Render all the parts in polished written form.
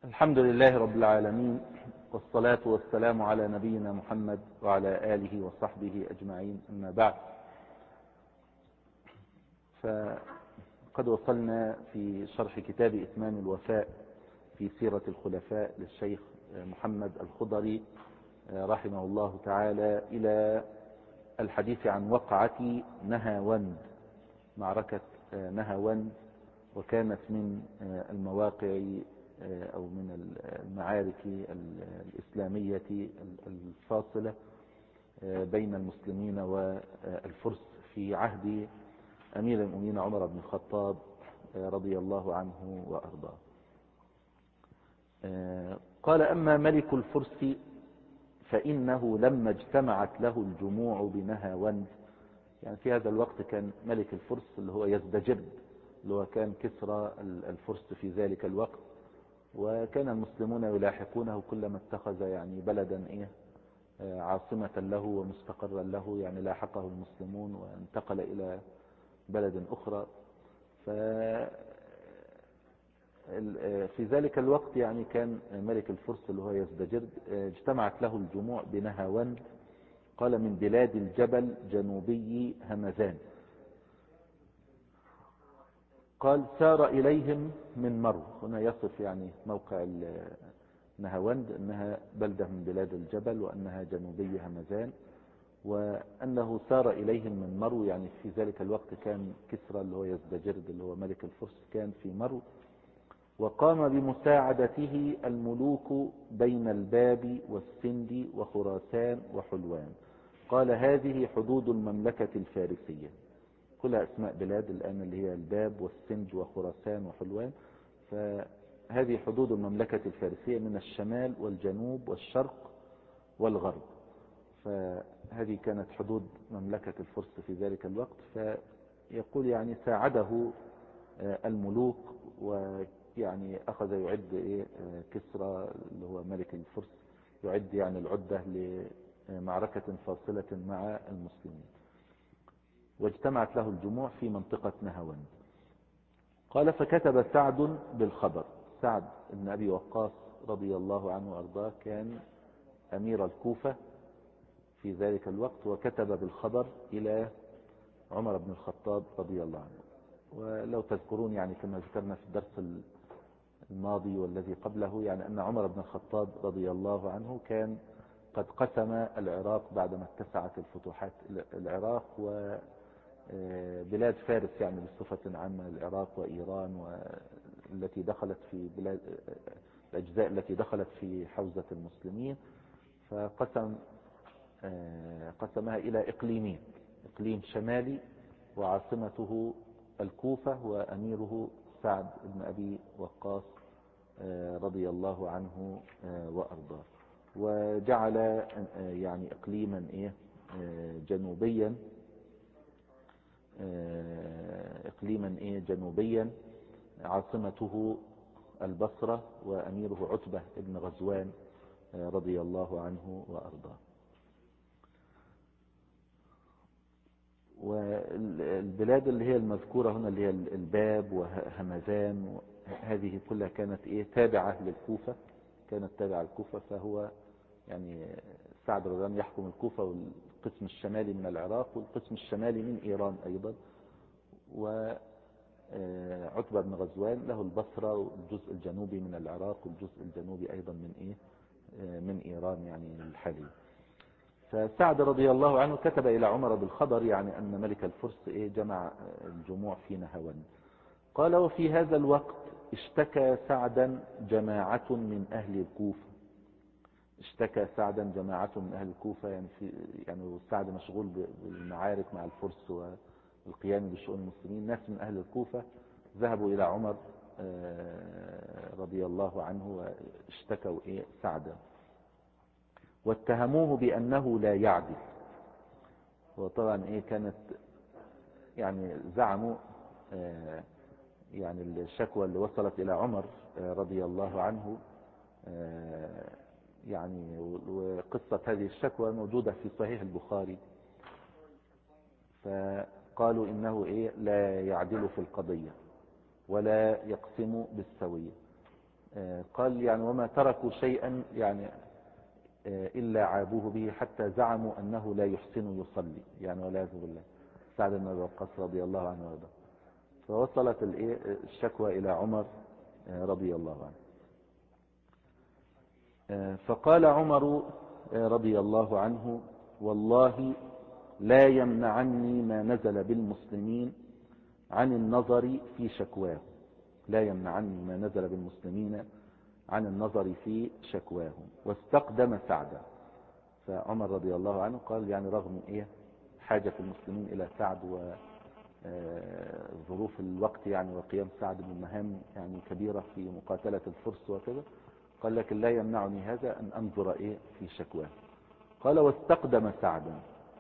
الحمد لله رب العالمين، والصلاة والسلام على نبينا محمد وعلى آله وصحبه أجمعين، أما بعد. فقد وصلنا في شرح كتاب إتمام الوفاء في سيرة الخلفاء للشيخ محمد الخضري رحمه الله تعالى إلى الحديث عن وقعة نهاوند، معركة نهاوند، وكانت من المواقع أو من المعارك الإسلامية الفاصلة بين المسلمين والفرس في عهد أمير المؤمنين عمر بن الخطاب رضي الله عنه وأرضاه. قال: أما ملك الفرس فإنه لما اجتمعت له الجموع بنهاوند، يعني في هذا الوقت كان ملك الفرس اللي هو يزدجرد، اللي هو كان كسرى الفرس في ذلك الوقت، وكان المسلمون يلاحقونه كلما اتخذ يعني بلدا عاصمة له ومستقرا له، يعني لاحقه المسلمون وانتقل إلى بلد أخرى. في ذلك الوقت يعني كان ملك الفرس اللي هو يزدجرد اجتمعت له الجموع بنهاوند، قال: من بلاد الجبل جنوبي همذان. قال: سار إليهم من مرو. هنا يصف يعني موقع نهاوند أنها بلدة من بلاد الجبل، وأنها جنوبي همذان، وأنه سار إليهم من مرو، يعني في ذلك الوقت كان كسرى اللي هو يزدجرد اللي هو ملك الفرس كان في مرو، وقام بمساعدته الملوك بين الباب والسند وخراسان وحلوان. قال: هذه حدود المملكة الفارسية، كلها اسماء بلاد الآن اللي هي الباب والسند وخراسان وحلوان، فهذه حدود المملكة الفارسية من الشمال والجنوب والشرق والغرب. فهذه كانت حدود مملكة الفرس في ذلك الوقت. فيقول يعني ساعده الملوك، ويعني أخذ يعد كسرى اللي هو ملك الفرس يعد يعني العدة لمعركة فاصلة مع المسلمين، واجتمعت له الجموع في منطقة نهاوند. قال: فكتب سعد بالخبر. سعد بن أبي وقاص رضي الله عنه وأرضاه كان أمير الكوفة في ذلك الوقت، وكتب بالخبر إلى عمر بن الخطاب رضي الله عنه. ولو تذكرون يعني كما ذكرنا في الدرس الماضي والذي قبله، يعني أن عمر بن الخطاب رضي الله عنه كان قد قسم العراق بعدما اتسعت الفتوحات العراق وبلاد فارس، يعني بصفة عامة العراق وإيران، والتي دخلت في بلاد الأجزاء التي دخلت في حوزة المسلمين، قسمها إلى إقليمين: إقليم شمالي وعاصمته الكوفة وأميره سعد بن أبي وقاص رضي الله عنه وأرضاه. وجعل يعني إقليما جنوبيا، جنوبيا عاصمته البصرة وأميره عتبة بن غزوان رضي الله عنه وأرضاه. والبلاد اللي هي المذكورة هنا اللي هي الباب وهمذان، هذه كلها كانت تابعة للكوفة، كانت تابعة للكوفة. فهو يعني سعد رضي الله عنه يحكم الكوفة والقسم الشمالي من العراق والقسم الشمالي من إيران أيضا، وعتبة بن غزوان له البصرة والجزء الجنوبي من العراق والجزء الجنوبي أيضا من إيران يعني الحالي. فسعد رضي الله عنه كتب إلى عمر بالخبر، يعني أن ملك الفرس جمع الجموع في نهاوند. قال: وفي هذا الوقت اشتكى سعدا جماعة من أهل الكوفة. اشتكى سعدا جماعة من أهل الكوفة، يعني سعد مشغول بالمعارك مع الفرس والقيام بشؤون المسلمين. ناس من أهل الكوفة ذهبوا إلى عمر رضي الله عنه واشتكوا سعدا، واتهموه بأنه لا يعدل. وطبعا كانت يعني زعموا يعني الشكوى اللي وصلت إلى عمر رضي الله عنه، يعني وقصة هذه الشكوى موجودة في صحيح البخاري. فقالوا إنه لا يعدل في القضية ولا يقسم بالسوية. قال يعني وما تركوا شيئا يعني إلا عابوه به حتى زعموا أنه لا يحسن يصلي يعني والعياذ بالله. سعد بن أبي وقاص رضي الله عنه وارضاه. فوصلت الشكوى إلى عمر رضي الله عنه. فقال عمر رضي الله عنه والله لا يمنعني ما نزل بالمسلمين عن النظر في شكواه. لا يمنعني ما نزل بالمسلمين عن النظر في شكواهم. واستقدم سعدا. فعمر رضي الله عنه قال يعني رغم حاجة المسلمين إلى سعد وظروف الوقت يعني وقيام سعد بمهام يعني كبيرة في مقاتلة الفرس وكذا، قال لكن لا يمنعني هذا أن أنظر في شكواه. قال واستقدم سعدا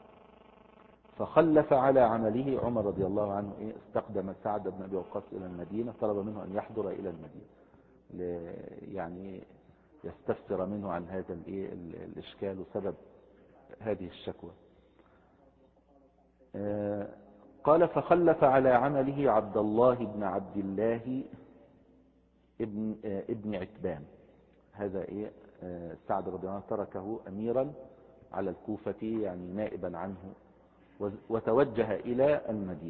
فخلف على عمله. عمر رضي الله عنه استقدم سعد بن أبي وقاص إلى المدينة، طلب منه أن يحضر إلى المدينة يعني يستفسر منه عن هذا الإشكال وسبب هذه الشكوى. قال فخلف على عمله عبد الله بن عبد الله ابن عتبان. هذا سعد رضي الله عنه تركه أميرا على الكوفة يعني نائبا عنه، وتوجه إلى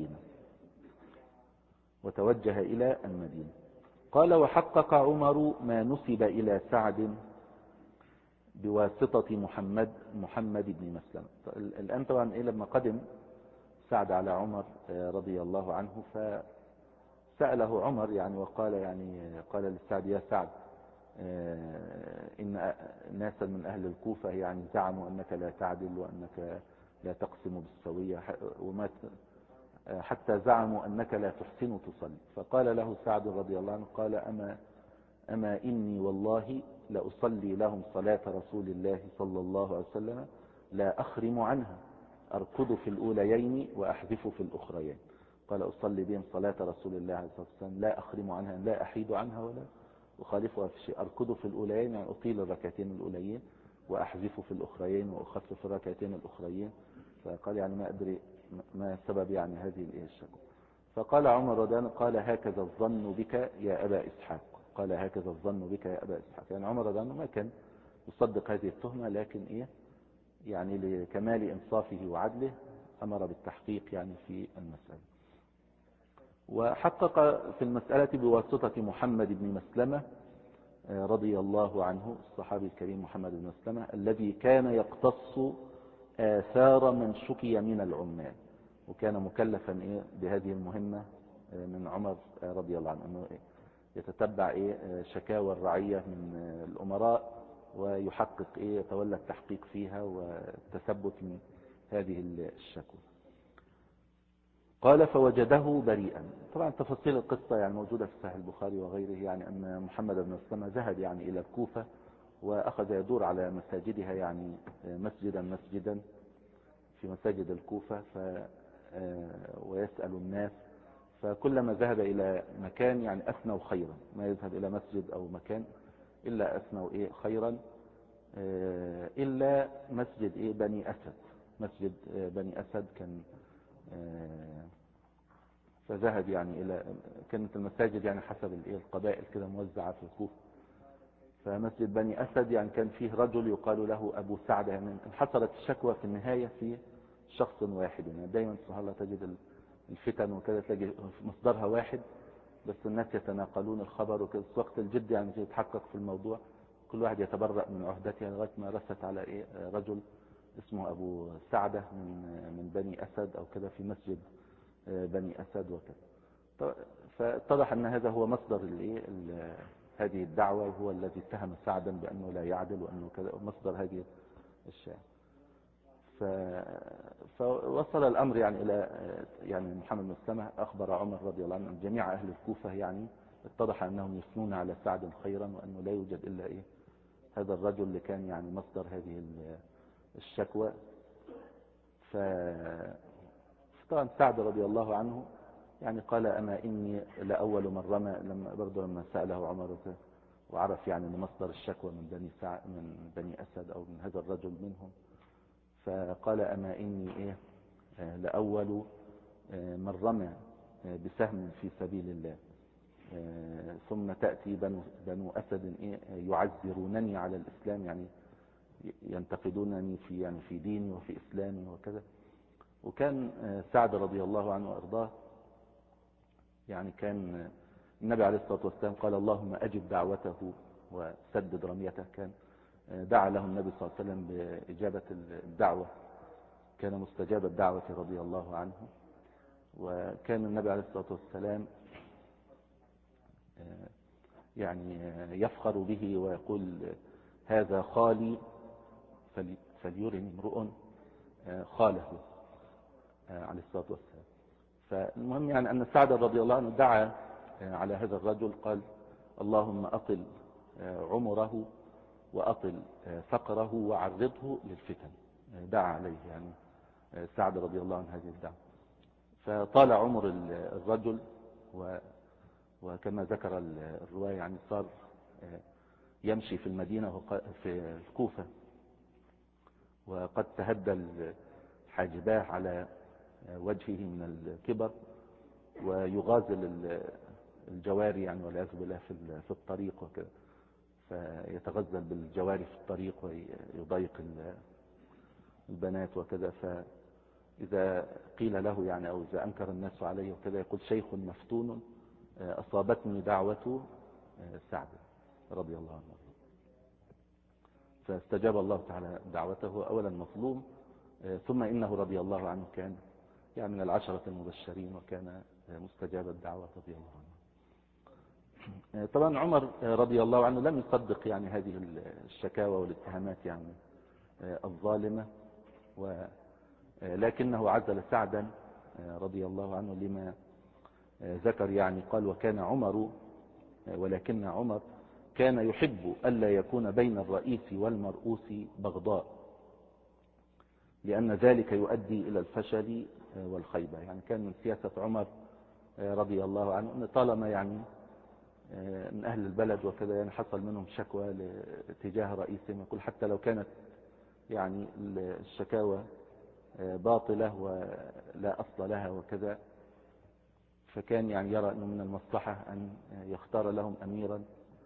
المدينة. قال وحقق عمر ما نسب إلى سعد بواسطة محمد بن مسلمة. الآن طبعا لما قدم سعد على عمر رضي الله عنه فسأله عمر يعني وقال قال للسعد يا سعد إن ناسا من أهل الكوفة يعني زعموا أنك لا تعدل وأنك لا تقسم بالسوية حتى زعموا أنك لا تحسن تصلي. فقال له سعد رضي الله عنه قال أما إني والله لأصلي لهم صلاة رسول الله صلى الله عليه وسلم لا أخرم عنها أركض في الأوليين وأحذف في الأخريين. قال أصلي بهم صلاة رسول الله عليه الصلاة والسلام لا أخرم عنها لا أحيد عنها ولا أخالفها في شيء. أركض في الأوليين يعني أطيل الركعتين الأوليين وأحذف في الأخريين وأخفف الركعتين الأخريين. فقال يعني ما أدري ما سبب يعني هذه الشكوى. فقال عمر رضي الله عنه قال هكذا الظن بك يا أبا إسحاق. قال هكذا الظن بك يا أبا إسحاق. يعني عمر رضي الله عنه ما كان يصدق هذه التهمة، لكن يعني لكمال إنصافه وعدله أمر بالتحقيق يعني في المسألة. وحقق في المسألة بواسطة محمد بن مسلمة رضي الله عنه الصحابي الكريم محمد بن مسلمة الذي كان يقتص آثار من شكي من العمال، وكان مكلفا بهذه المهمة من عمر رضي الله عنه أنه يتتبع شكاوى الرعية من الأمراء ويحقق يتولى التحقيق فيها والتثبت من هذه الشكوى. قال فوجده بريئا. طبعا تفاصيل القصة يعني موجودة في صحيح البخاري وغيره، يعني أن محمد بن مسلمة ذهب يعني إلى الكوفة وأخذ يدور على مساجدها يعني مسجدا في مساجد الكوفة ويسأل الناس. فكلما ذهب إلى مكان يعني أثنوا خيرا، ما يذهب إلى مسجد أو مكان إلا أثنوا خيرا إلا مسجد بني أسد. مسجد بني أسد كان فذهب يعني إلى كانت المساجد يعني حسب القبائل كده موزعة في الكوفة. فمسجد بني أسد يعني كان فيه رجل يقال له أبو سعد. يعني انحصرت الشكوى في النهاية في شخص واحد. يعني دايما سبحان الله تجد الفتن وكذا تلاقي مصدرها واحد بس الناس يتناقلون الخبر وكذا. وقت الجد يعني يتحقق في الموضوع كل واحد يتبرأ من عهدته لغاية ما رست على رجل اسمه أبو سعدة من بني أسد أو كذا في مسجد بني أسد وكذا. فاتضح أن هذا هو مصدر هذه الدعوة، وهو الذي اتهم سعدا بأنه لا يعدل وأنه كذا مصدر هذه الشيء. فوصل الأمر يعني إلى يعني محمد بن مسلمة أخبر عمر رضي الله عنه جميع أهل الكوفة يعني اتضح أنهم يثنون على سعد خيرا وأنه لا يوجد إلا هذا الرجل اللي كان يعني مصدر هذه الشكوى. فطبعا سعد رضي الله عنه يعني قال أما إني لأول من رمى لما سأله عمر وعرف يعني مصدر الشكوى من بني أسد أو من هذا الرجل منهم. فقال أما إني لأول من رمى بسهم في سبيل الله. ثم تأتي بنو أسد يعذرونني على الإسلام، يعني ينتقدونني في ديني وفي إسلامي وكذا. وكان سعد رضي الله عنه وأرضاه يعني كان النبي عليه الصلاة والسلام قال اللهم أجب دعوته وسدد رميته. كان دعا له النبي صلى الله عليه وسلم بإجابة الدعوة، كان مستجاب الدعوة رضي الله عنه. وكان النبي عليه الصلاة والسلام يعني يفخر به ويقول هذا خالي فليرني امرؤ خاله عليه الصلاة والسلام. فالمهم يعني أن سعد رضي الله عنه دعا على هذا الرجل، قال اللهم أطل عمره وأطل فقره وعرضه للفتن. دعا عليه يعني سعد رضي الله عنه هذه الدعوة. فطال عمر الرجل، وكما ذكر الرواية يعني صار يمشي في المدينة في الكوفة وقد تهدى حاجباه على وجهه من الكبر، ويغازل الجواري يعني والعياذ بالله في الطريق وكذا، فيتغزل بالجواري في الطريق ويضايق البنات وكذا. فإذا قيل له يعني أو إذا أنكر الناس عليه وكذا يقول شيخ مفتون أصابتني دعوة سعد رضي الله عنه. فاستجاب الله تعالى دعوته، أولا مظلوم، ثم إنه رضي الله عنه كان يعني من العشرة المبشرين وكان مستجاب الدعوة رضي الله عنه. طبعا عمر رضي الله عنه لم يصدق يعني هذه الشكاوى والاتهامات يعني الظالمة، ولكنه عزل سعدا رضي الله عنه لما ذكر يعني قال ولكن عمر كان يحب ألا يكون بين الرئيس والمرؤوس بغضاء، لأن ذلك يؤدي إلى الفشل والخيبة. يعني كان من سياسة عمر رضي الله عنه أن طالما يعني من أهل البلد وكذا يعني حصل منهم شكوى تجاه رئيسهم، يقول حتى لو كانت يعني الشكاوى باطلة ولا أصل لها وكذا، فكان يعني يرى أنه من المصلحة أن يختار لهم أميرا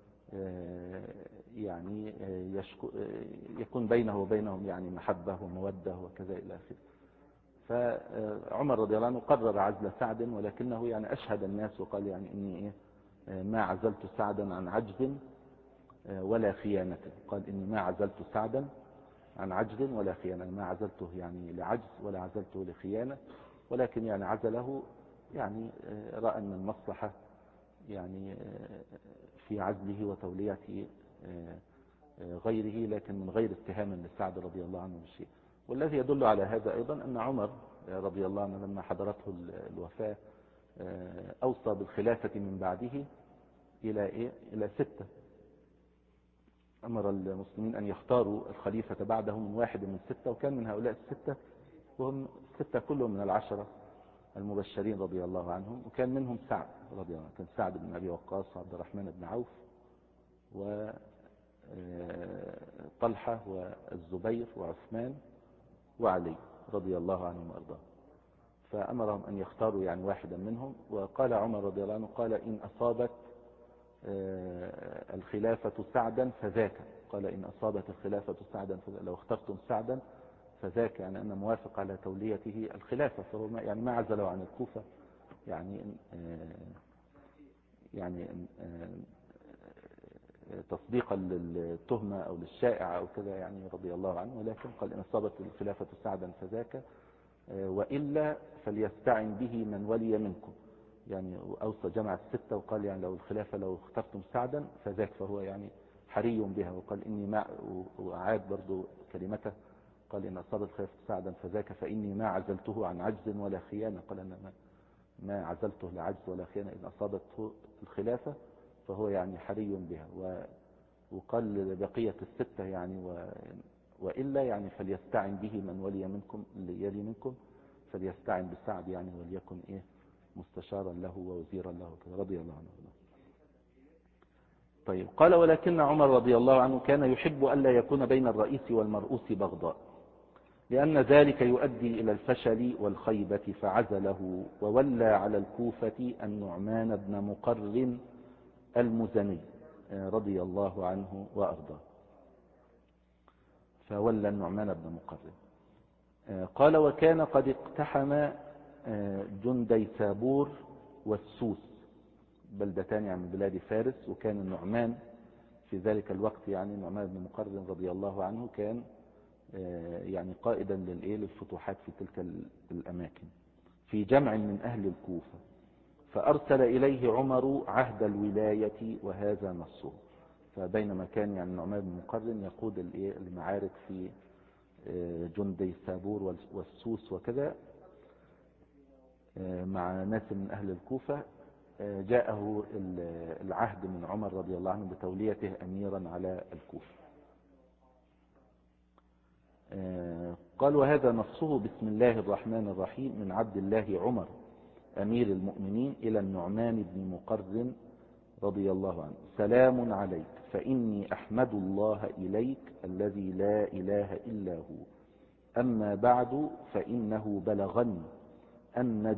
يعني يكون بينه وبينهم يعني محبة ومودة وكذا إلى آخره. فعمر رضي الله عنه قرر عزل سعد، ولكنه يعني أشهد الناس وقال يعني إني ما عزلت سعدا عن عجز ولا خيانة. قال إني ما عزلت سعدا عن عجز ولا خيانة، ما عزلته يعني لعجز ولا عزلته لخيانة، ولكن يعني عزله يعني رأى أن المصلحة يعني في عزله وتولية غيره، لكن من غير اتهام لسعد رضي الله عنه بالشيء. والذي يدل على هذا أيضا أن عمر رضي الله عنه لما حضرته الوفاة أوصى بالخلافة من بعده إلى 6. أمر المسلمين أن يختاروا الخليفة بعده من واحد من 6، وكان من هؤلاء 6 وهم 6 كلهم من العشرة المبشرين رضي الله عنهم، وكان منهم سعد رضي الله عنه. كان سعد بن أبي وقاص وعبد الرحمن بن عوف وطلحة والزبير وعثمان وعلي رضي الله عنهم وأرضاهم. فأمرهم أن يختاروا يعني واحدا منهم. وقال عمر رضي الله عنه قال إن أصابت الخلافة سعدا فذاك. قال إن أصابت الخلافة سعدا فذاك، لو اخترتم سعدا فذاك، يعني أنا موافق على توليته الخلافة. فهو يعني ما عزله عن الكوفة يعني تصديقا للتهمة أو للشائعة أو كذا يعني رضي الله عنه، ولكن قال إن أصابت الخلافة سعدا فذاك، وإلا فليستعن به من ولي منكم. يعني أوصى جمع 6 وقال يعني لو الخلافة لو اخترتم سعدا فذاك، فهو يعني حري بها. وقال إني ما، وعاد برضو كلمته، قال إن أصابت الخلافة سعدا فذاك فإني ما عزلته عن عجز ولا خيانة. قال أنا ما عزلته لعجز ولا خيانة، إن أصابته الخلافة فهو يعني حري بها. وقال بقية 6 يعني وإلا يعني فليستعن به من ولي منكم، اللي يلي منكم فليستعن بسعد يعني وليكن مستشارا له ووزيرا له رضي الله عنه. طيب قال ولكن عمر رضي الله عنه كان يحب ألا يكون بين الرئيس والمرؤوس بغضاء، لأن ذلك يؤدي إلى الفشل والخيبة، فعزله وولى على الكوفة النعمان بن مقرن المزني رضي الله عنه وأرضاه، فولى النعمان بن مقرن. قال وكان قد اقتحم جنديسابور والسوس، بلدتان يعني من بلاد فارس، وكان النعمان في ذلك الوقت يعني النعمان بن مقرن رضي الله عنه كان يعني قائدا للفتوحات في تلك الأماكن في جمع من أهل الكوفة، فأرسل إليه عمر عهد الولاية وهذا نصه. فبينما كان يعني النعمان بن مقرن يقود المعارك في جنديسابور والسوس وكذا مع ناس من أهل الكوفة، جاءه العهد من عمر رضي الله عنه بتوليته أميرا على الكوفة. قال وهذا نصه: بسم الله الرحمن الرحيم، من عبد الله عمر أمير المؤمنين إلى النعمان بن مقرن رضي الله عنه: سلام عليك، فإني أحمد الله إليك الذي لا إله إلا هو. أما بعد، فإنه بلغني أن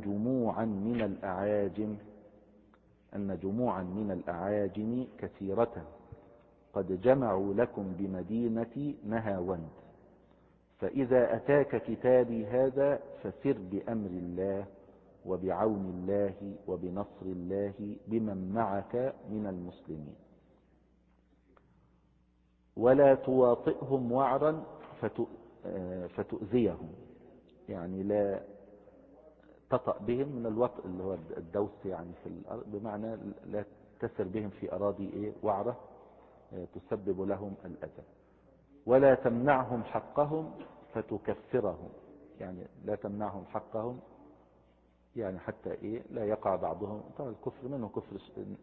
جموعا من الأعاجم كثيرة قد جمعوا لكم بمدينة نهاوند، فإذا أتاك كتابي هذا فسر بأمر الله وبعون الله وبنصر الله بمن معك من المسلمين، ولا تواطئهم وعرا فتؤذيهم، يعني لا تطأ بهم من الوطء اللي هو الدوس يعني في الأرض، بمعنى لا تسر بهم في أراضي وعرة تسبب لهم الأذى، ولا تمنعهم حقهم فتكفرهم، يعني لا تمنعهم حقهم يعني حتى لا يقع بعضهم طبعا الكفر، منه كفر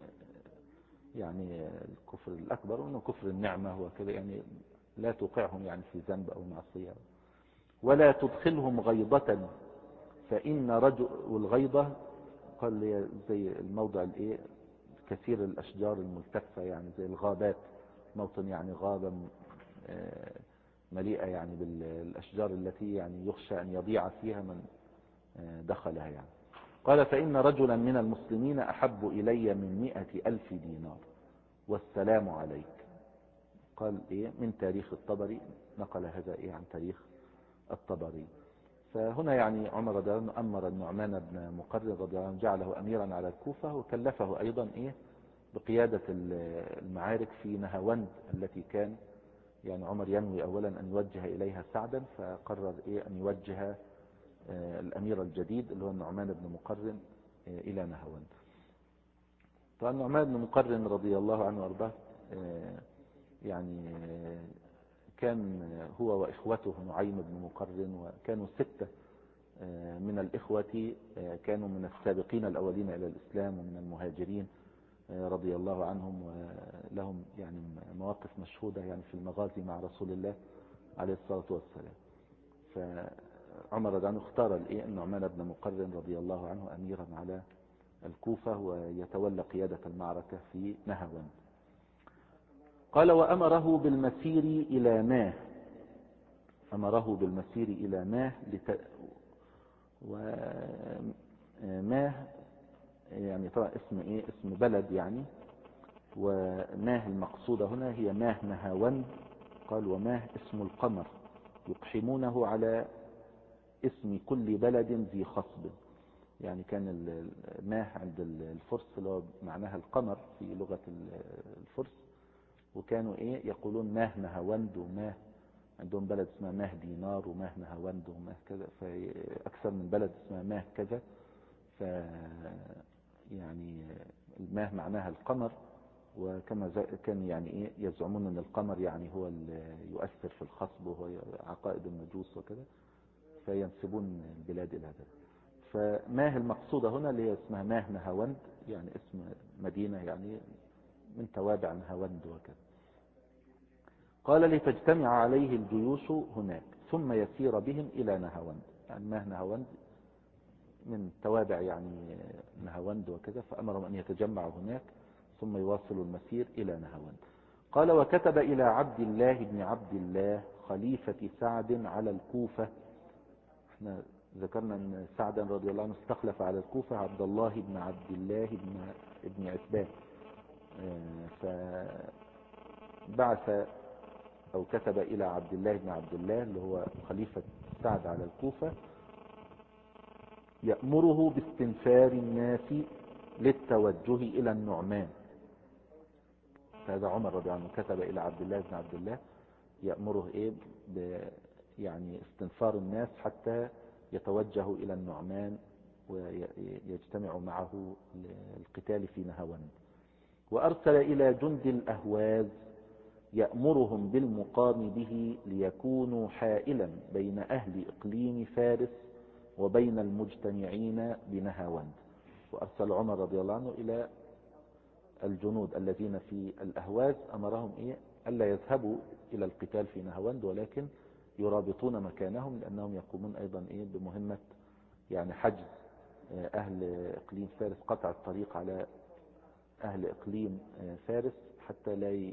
يعني الكفر الأكبر، ومنه كفر النعمة وكذا، يعني لا توقعهم يعني في ذنب أو معصية. ولا تدخلهم غيضة، فإن رجل، والغيضة قال زي الموضع كثير الأشجار الملتفة، يعني زي الغابات، موطن يعني غابة مليئة يعني بالأشجار التي يعني يخشى أن يضيع فيها من دخلها يعني. قال فإن رجلا من المسلمين أحب إلي من 100,000 دينار، والسلام عليك. قال من تاريخ الطبري، نقل هذا عن تاريخ الطبري. فهنا يعني عمر رضي الله عنه أمر النعمان بن مقرن رضي الله عنه، جعله أميرا على الكوفة، وكلفه أيضا بقيادة المعارك في نهاوند التي كان يعني عمر ينوي أولا أن يوجه إليها سعدا، فقرر أن يوجه الأمير الجديد اللي هو النعمان بن مقرن إلى نهاوند. طبعا النعمان بن مقرن رضي الله عنه وارضاه يعني كان هو وإخوته نعيم بن مقرن، وكانوا 6 من الإخوة كانوا من السابقين الأولين إلى الإسلام ومن المهاجرين رضي الله عنهم، ولهم يعني مواقف مشهودة يعني في المغازي مع رسول الله عليه الصلاة والسلام. فعمر رضي الله عنه اختار النعمان بن مقرن رضي الله عنه أميرا على الكوفة، ويتولى قيادة المعركة في نهاوند. قال وأمره بالمسير إلى ماه، أمره بالمسير إلى ماه وماه يعني طبعا اسم بلد يعني، وماه المقصودة هنا هي ماه نهاوند. قال وماه اسم القمر، يقحمونه على اسم كل بلد ذي خصب، يعني كان الماه عند الفرس اللي هو معناها القمر في لغة الفرس، وكانوا يقولون ماه نهاوند، وماه عندهم بلد اسمها ماه دينار وماه نهاوند وماه كذا، فأكثر من بلد اسمها ماه كذا. ف يعني الماه معناها القمر، وكما كان يعني يزعمون ان القمر يعني هو اللي يؤثر في الخصب، وهو عقائد النجوس وكذا، فينسبون البلاد الى هذا. فماه المقصودة هنا اللي هي اسمها ماه نهاوند، يعني اسم مدينة يعني من توابع نهاوند وكذا. قال لتجتمع عليه الجيوش هناك ثم يسير بهم إلى نهاوند، يعني ماه نهاوند من توابع يعني نهاوند وكذا، فأمرهم أن يتجمعوا هناك ثم يواصلوا المسير إلى نهاوند. قال وكتب إلى عبد الله بن عبد الله خليفة سعد على الكوفة. احنا ذكرنا أن سعدا رضي الله عنه استخلف على الكوفة عبد الله بن عبد الله بن عتبان، فبعث أو كتب إلى عبد الله بن عبد الله اللي هو خليفة سعد على الكوفة يأمره باستنفار الناس للتوجه إلى النعمان. هذا عمر رضي الله عنه كتب إلى عبد الله بن عبد الله يأمره يعني استنفار الناس حتى يتوجهوا إلى النعمان ويجتمعوا معه للقتال في نهاوند. وأرسل إلى جند الأهواز يأمرهم بالمقام به ليكونوا حائلا بين أهل إقليم فارس وبين المجتمعين بنهاوند. وأرسل عمر رضي الله عنه إلى الجنود الذين في الأهواز أمرهم ألا يذهبوا إلى القتال في نهاوند ولكن يرابطون مكانهم لأنهم يقومون أيضا بمهمة يعني حجز أهل إقليم فارس، قطع الطريق على أهل إقليم فارس حتى لا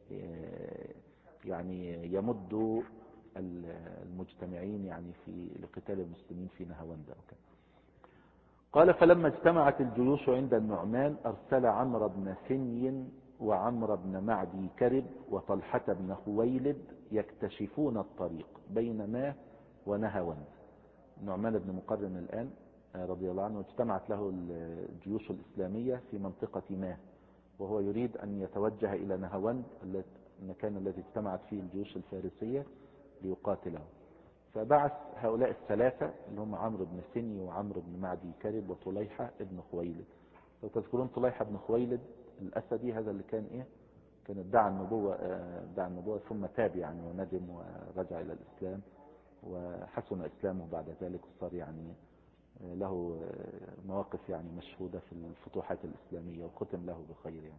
يعني يمدوا المجتمعين يعني في لقتال المسلمين في نهاوند أو كذا. قال فلما اجتمعت الجيوش عند النعمان أرسل عمرو بن ثني وعمرو بن معدي كرب وطلحة بن خويلد يكتشفون الطريق بين ما ونهاوند. النعمان بن مقرن الآن رضي الله عنه اجتمعت له الجيوش الإسلامية في منطقة ما، وهو يريد أن يتوجه إلى نهاوند المكان الذي اجتمعت فيه الجيوش الفارسية ليقاتله. فبعث هؤلاء الثلاثة اللي هم عمرو بن ثني وعمرو بن معدي كرب وطليحة بن خويلد. لو تذكرون طليحة بن خويلد الأسدي هذا اللي كان ادعى النبوة ثم تاب يعني وندم ورجع إلى الإسلام وحسن إسلامه بعد ذلك وصار يعني له مواقف يعني مشهودة في الفتوحات الإسلامية وختم له بخير يعني.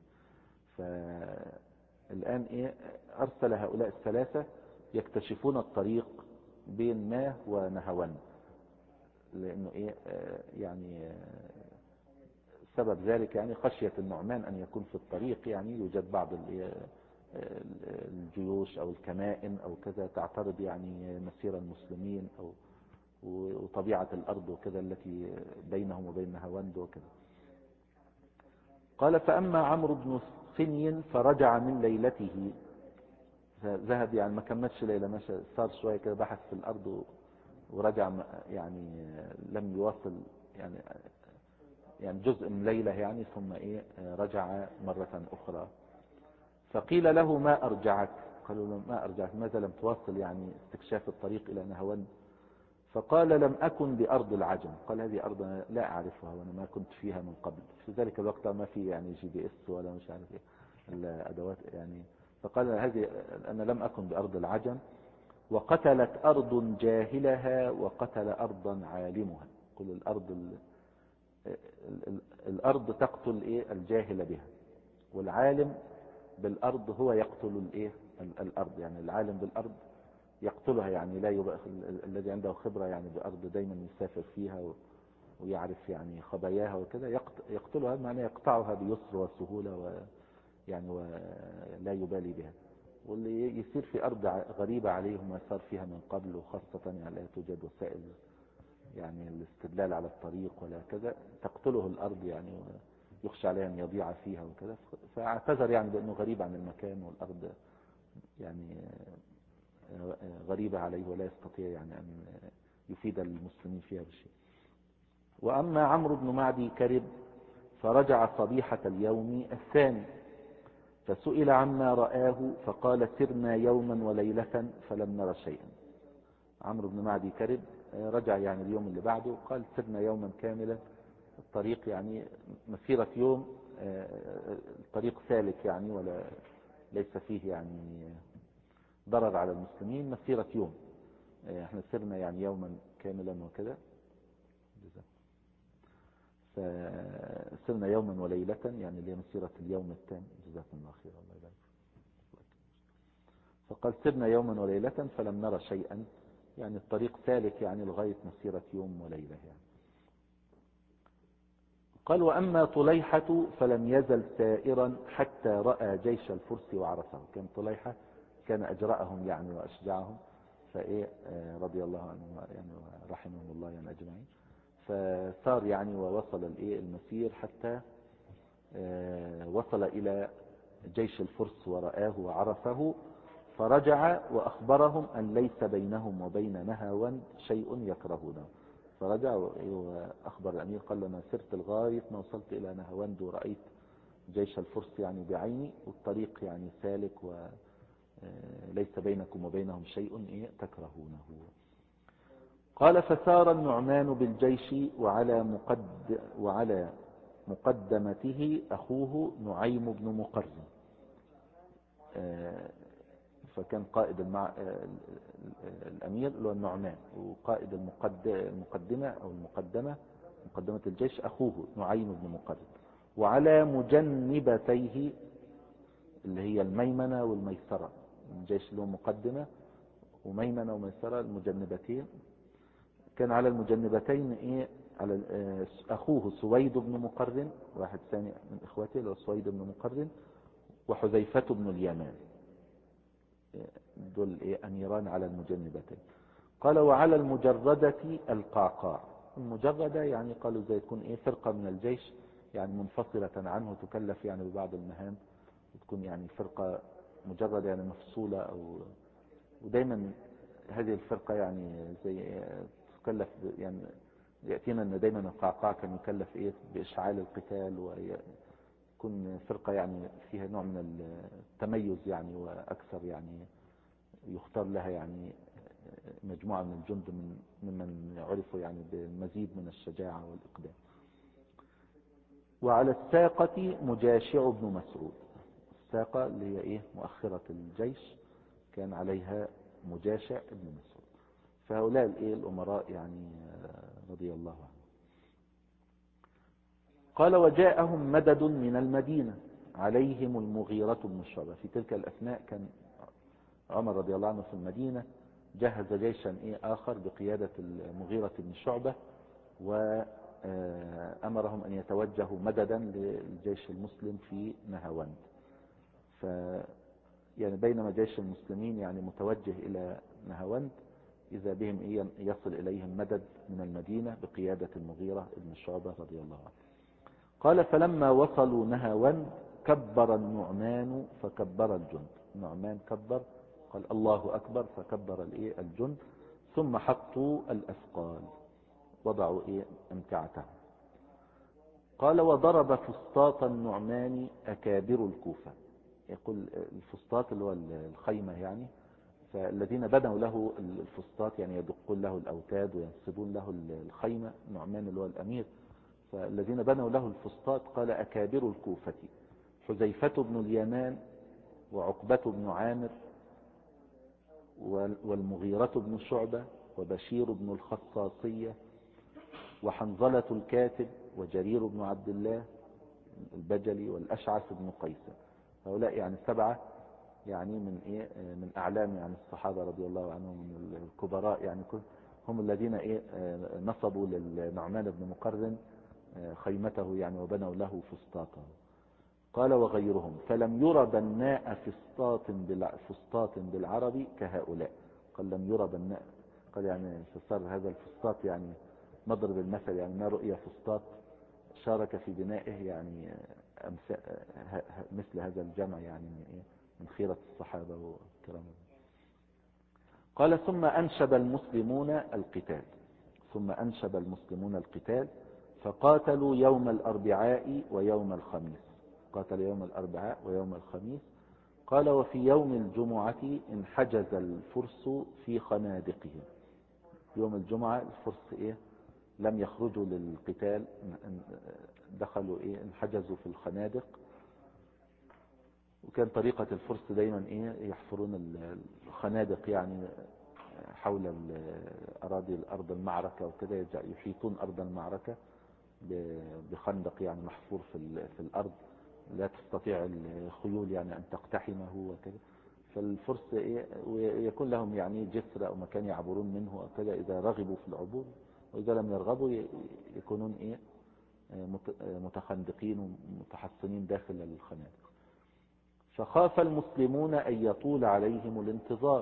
فالآن أرسل هؤلاء الثلاثة يكتشفون الطريق بين ما ونهاوند، لأنه يعني سبب ذلك يعني خشية النعمان أن يكون في الطريق يعني يوجد بعض الجيوش أو الكمائن أو كذا تعترض يعني مسير المسلمين أو وطبيعة الأرض وكذا التي بينهم وبين نهاوند وكذا. قال فأما عمرو بن ثني فرجع من ليلته، ذهب يعني ما كملش ليلة، ماشي صار شوية كده بحث في الأرض ورجع يعني لم يواصل يعني جزء من ليلة يعني ثم رجع مرة أخرى. فقيل له ما أرجعك؟ قالوا له ما أرجعك، ماذا لم تواصل يعني استكشاف الطريق إلى نهاوند؟ فقال لم أكن بأرض العجم. قال هذه أرض لا أعرفها وأنا ما كنت فيها من قبل، في ذلك الوقت ما في يعني GPS ولا مش عارف الأدوات يعني. فقال هذه أنا لم أكن بأرض العجم، وقتلت أرض جاهلها وقتل أرضا عالمها. كل الأرض تقتل الجاهل بها، والعالم بالأرض هو يقتل الأرض، يعني العالم بالأرض يقتلها يعني لا يبقى الذي عنده خبرة يعني بأرض دايما يسافر فيها ويعرف يعني خباياها وكذا يقتلها، معناه يقطعها بيسر وسهولة يعني ولا يبالي بها. واللي يصير في أرض غريبة عليه ما صار فيها من قبل، وخاصة يعني لا توجد وسائل يعني الاستدلال على الطريق ولا كذا، تقتله الأرض يعني ويخشى عليه أن يضيع فيها وكذا. فاعتذر يعني بأنه غريب عن المكان والأرض يعني غريبة عليه ولا يستطيع يعني أن يفيد المسلمين فيها بشيء. وأما عمرو بن معدي كرب فرجع صبيحة اليوم الثاني فسئل عما رآه فقال سرنا يوما وليلة فلم نرى شيئا. عمرو بن معدي كرب رجع يعني اليوم اللي بعده قال سرنا يوما كاملا، الطريق يعني مسيرة يوم، الطريق سالك يعني ولا ليس فيه يعني ضرر على المسلمين، مسيرة يوم، احنا سرنا يعني يوما كاملا وكذا، فسرنا يوما وليلة يعني اللي مسيرة اليوم التام. جزاكم الله خير الله يبارك. فقال سرنا يوما وليلة فلم نرى شيئا، يعني الطريق سالك يعني لغاية مسيرة يوم وليلة يعني. قال وأما طليحة فلم يزل سائرا حتى رأى جيش الفرس وعرفه. كان طليحة كان أجرأهم يعني وأشجعهم، رضي الله عنه يعني ورحمه الله يعني أجمعين. فصار يعني ووصل المسير حتى وصل إلى جيش الفرس ورآه وعرفه، فرجع وأخبرهم أن ليس بينهم وبين نهاوند شيء يكرهونه. فرجع وأخبر الأمير، قال له أنا سرت لغاية ما وصلت إلى نهاوند ورأيت جيش الفرس يعني بعيني، والطريق يعني سالك وليس بينكم وبينهم شيء تكرهونه. قال فسار النعمان بالجيش وعلى مقدمته أخوه نعيم بن مقرن. فكان قائد الأمير اللي هو النعمان، وقائد المقدمة أو مقدمة الجيش أخوه نعيم بن مقرن. وعلى مجنبتيه اللي هي الميمنة والميسرة، الجيش له مقدمة وميمنة وميسرة، المجنبتين. كان على المجنبتين على أخوه سويد بن مقرن، واحد ثاني من إخواته اللي هو سويد بن مقرن، وحذيفة بن اليمان، دول أميران على المجنبتين. قال وعلى المجردة القعقاع. المجردة يعني قالوا زي تكون فرقة من الجيش يعني منفصلة عنه، تكلف يعني ببعض المهام، وتكون يعني فرقة مجردة يعني مفصولة. ودايما هذه الفرقة يعني زي تكلف يعني يأتينا أن دايما القعقاع كان يكلف بإشعال القتال، ويكون فرقة يعني فيها نوع من التميز يعني، وأكثر يعني يختار لها يعني مجموعة من الجند ممن يعرفوا يعني بالمزيد من الشجاعة والإقدام. وعلى الساقة مجاشع بن مسعود. الساقة اللي هي مؤخرة الجيش كان عليها مجاشع بن مسعود. فهؤلاء الأمراء يعني رضي الله عنهم. قال وجاءهم مدد من المدينة عليهم المغيرة بن شعبة. في تلك الأثناء كان عمر رضي الله عنه في المدينة، جهز جيشا آخر بقيادة المغيرة بن شعبة، وأمرهم أن يتوجهوا مددا للجيش المسلم في نهاوند. يعني بينما جيش المسلمين يعني متوجه إلى نهاوند، إذا بهم يصل إليهم مدد من المدينة بقيادة المغيرة بن شعبة رضي الله عنه. قال فلما وصلوا نهاوند كبر النعمان فكبر الجند. النعمان كبر، قال الله أكبر، فكبر الجند، ثم حطوا الأثقال، وضعوا أمتعتهم. قال وضرب فسطاط النعمان أكابر الكوفة. يقول الفسطاط اللي هو الخيمة يعني، فالذين بنوا له الفسطاط يعني يدقون له الأوتاد وينصبون له الخيمة، نعمان اللي هو الأمير، فالذين بنوا له الفسطاط قال أكابر الكوفة حذيفة بن اليمان وعقبة بن عامر والمغيرة بن شعبة وبشير بن الخصاصية وحنظلة الكاتب وجرير بن عبد الله البجلي والأشعث بن قيس. هؤلاء يعني 7 يعني من أعلام يعني الصحابة رضي الله عنهم، من الكبراء يعني، هم الذين نصبوا للنعمان بن مقرن خيمته يعني، وبنوا له فسطاطا. قال وغيرهم فلم يرى بناء فسطاط بالعربي كهؤلاء. قال لم يرى بناء، قال يعني صار هذا الفسطاط يعني مضرب المثل، يعني ما رؤية فسطاط شارك في بنائه يعني مثل هذا الجمع يعني من خيرة الصحابة والكرام. قال ثم أنشب المسلمون القتال فقاتلوا يوم الأربعاء ويوم الخميس. قاتل يوم الأربعاء ويوم الخميس. قال وفي يوم الجمعة انحجز الفرس في خنادقهم. يوم الجمعة الفرس لم يخرجوا للقتال، دخلوا انحجزوا في الخنادق. وكان طريقة الفرس دايما يحفرون الخنادق يعني حول أرض المعركة وكذا، يحيطون أرض المعركة بخندق يعني محفور في الأرض، لا تستطيع الخيول يعني أن تقتحمه وكذا. فالفرس ويكون لهم يعني جسر أو مكان يعبرون منه أو كذا إذا رغبوا في العبور، وإذا لم يرغبوا يكونون متخندقين ومتحصنين داخل الخنادق. فخاف المسلمون أن يطول عليهم الانتظار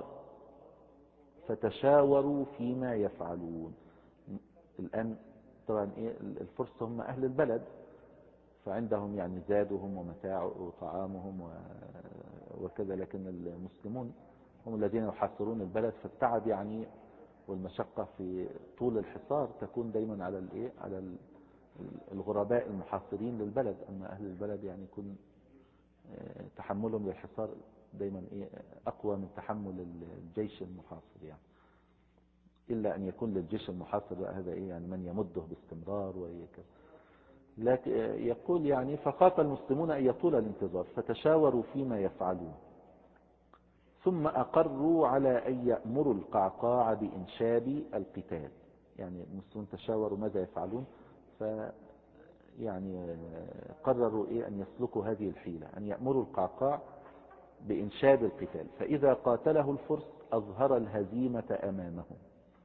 فتشاوروا فيما يفعلون. الآن طبعا الفرس هم أهل البلد، فعندهم يعني زادهم ومتاع وطعامهم وكذا، لكن المسلمون هم الذين يحاصرون البلد، فالتعب يعني والمشقة في طول الحصار تكون دايما على الغرباء المحاصرين للبلد. أما أهل البلد يعني يكون تحملهم للحصار دايما أقوى من تحمل الجيش المحاصر يعني، إلا أن يكون للجيش المحاصر هذا يعني من يمده باستمرار وكذا. لكن يقول يعني فخاف المسلمون أن يطول الانتظار فتشاوروا فيما يفعلون، ثم أقروا على أن يأمروا القعقاع بإنشاب القتال. يعني المسلمون تشاوروا ماذا يفعلون، يعني قرروا أن يسلكوا هذه الحيلة، أن يأمروا القعقاع بإنشاب القتال، فإذا قاتله الفرس أظهر الهزيمة أمامهم.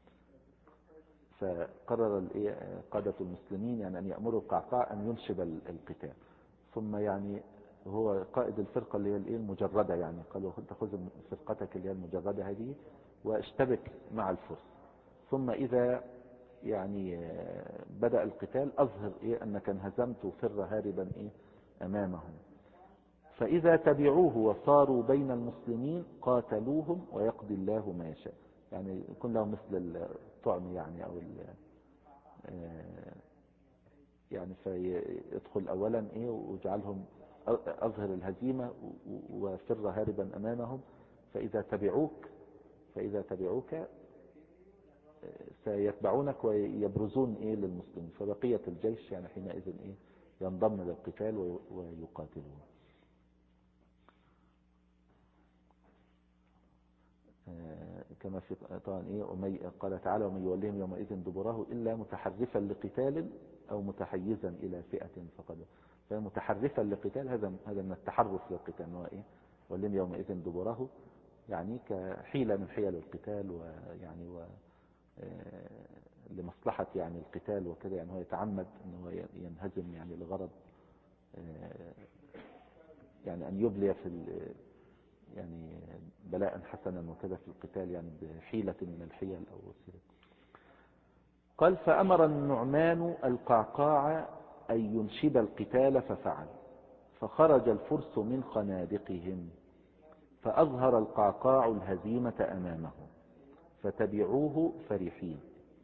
فقرر قادة المسلمين يعني أن يأمروا القعقاع أن ينشب القتال. ثم يعني هو قائد الفرقة اللي هي المجردة، يعني قالوا تأخذ فرقتك اللي هي المجردة هذه واشتبك مع الفرس، ثم إذا يعني بدأ القتال أظهر أنك انهزمت وفر هاربا أمامهم، فإذا تبعوه وصاروا بين المسلمين قاتلوهم ويقضي الله ما يشاء. يعني يكون لهم مثل الطعم يعني أو يعني فيدخل أولا ويجعلهم أظهر الهزيمة وفر هاربا أمامهم، فإذا تبعوك سيتبعونك ويبرزون للمسلمين، فبقية الجيش يعني حينئذ ينضم للقتال ويقاتلون. كما في طبعا قال تعالى ومن يوليهم يومئذ دبره إلا متحرفا لقتال أو متحيزا إلى فئة فقد. فمتحرفا لقتال هذا من التحرف للقتال، هو يوليهم يومئذ دبره يعني كحيلة من حيل القتال، ويعني لمصلحة يعني القتال وكذا، يعني هو يتعمد أنه ينهزم يعني لغرض يعني أن يبلي في يعني بلاء حسنا وكذا في القتال، يعني بحيلة من الحيل أو وسيلة. قال فأمر النعمان القعقاع أن ينشب القتال ففعل، فخرج الفرس من خنادقهم فأظهر القعقاع الهزيمة أمامهم فتبعوه فرحين،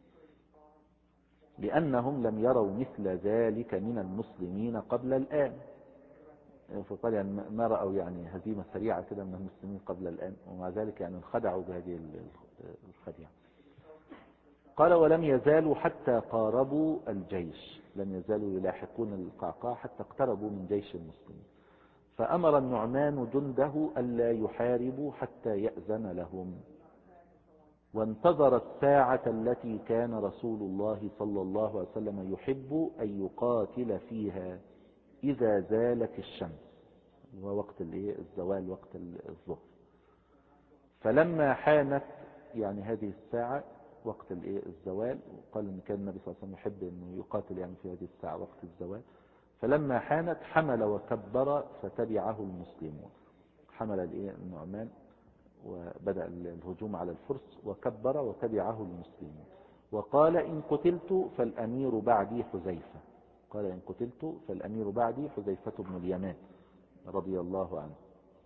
لأنهم لم يروا مثل ذلك من المسلمين قبل الآن. فقال يعني ما رأوا يعني هزيمة سريعة كده من المسلمين قبل الآن، ومع ذلك يعني انخدعوا بهذه الخديعة. قال ولم يزالوا حتى قاربوا الجيش، لم يزالوا يلاحقون القعقاع حتى اقتربوا من جيش المسلمين. فأمر النعمان جنده ألا يحاربوا حتى يأذن لهم، وانتظر الساعة التي كان رسول الله صلى الله عليه وسلم يحب أن يقاتل فيها إذا زالت الشمس، ووقت الزوال وقت الظهر. فلما حانت يعني هذه الساعة وقت الزوال، قال إن كان النبي صلى الله عليه وسلم يحب أنه يقاتل يعني في هذه الساعة وقت الزوال، فلما حانت حمل وكبر فتبعه المسلمون. حمل النعمان وبدأ الهجوم على الفرس وكبر وتبعه المسلمون، وقال إن قتلت فالأمير بعدي حذيفة. قال إن قتلت فالأمير بعدي حذيفة بن اليمان رضي الله عنه.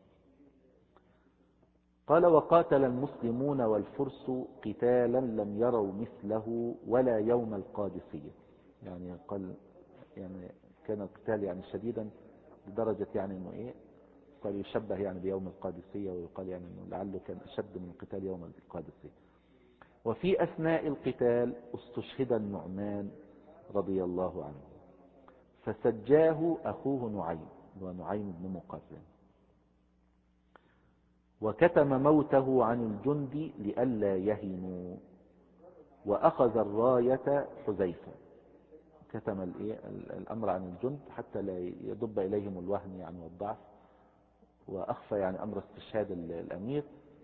قال وقاتل المسلمون والفرس قتالا لم يروا مثله ولا يوم القادسية. يعني قال يعني كان القتال يعني شديدا لدرجة يعني انه قال يشبه يعني بيوم القادسية، ويقال يعني انه لعله كان اشد من قتال يوم القادسية. وفي اثناء القتال استشهد النعمان رضي الله عنه، فسجاه اخوه نعيم ونعيم بن مقرن، وكتم موته عن الجند لئلا يهنوا، واخذ الراية حذيفة. كتم الامر عن الجند حتى لا يدب اليهم الوهن يعني والضعف، واخفى يعني امر استشهاد الامير،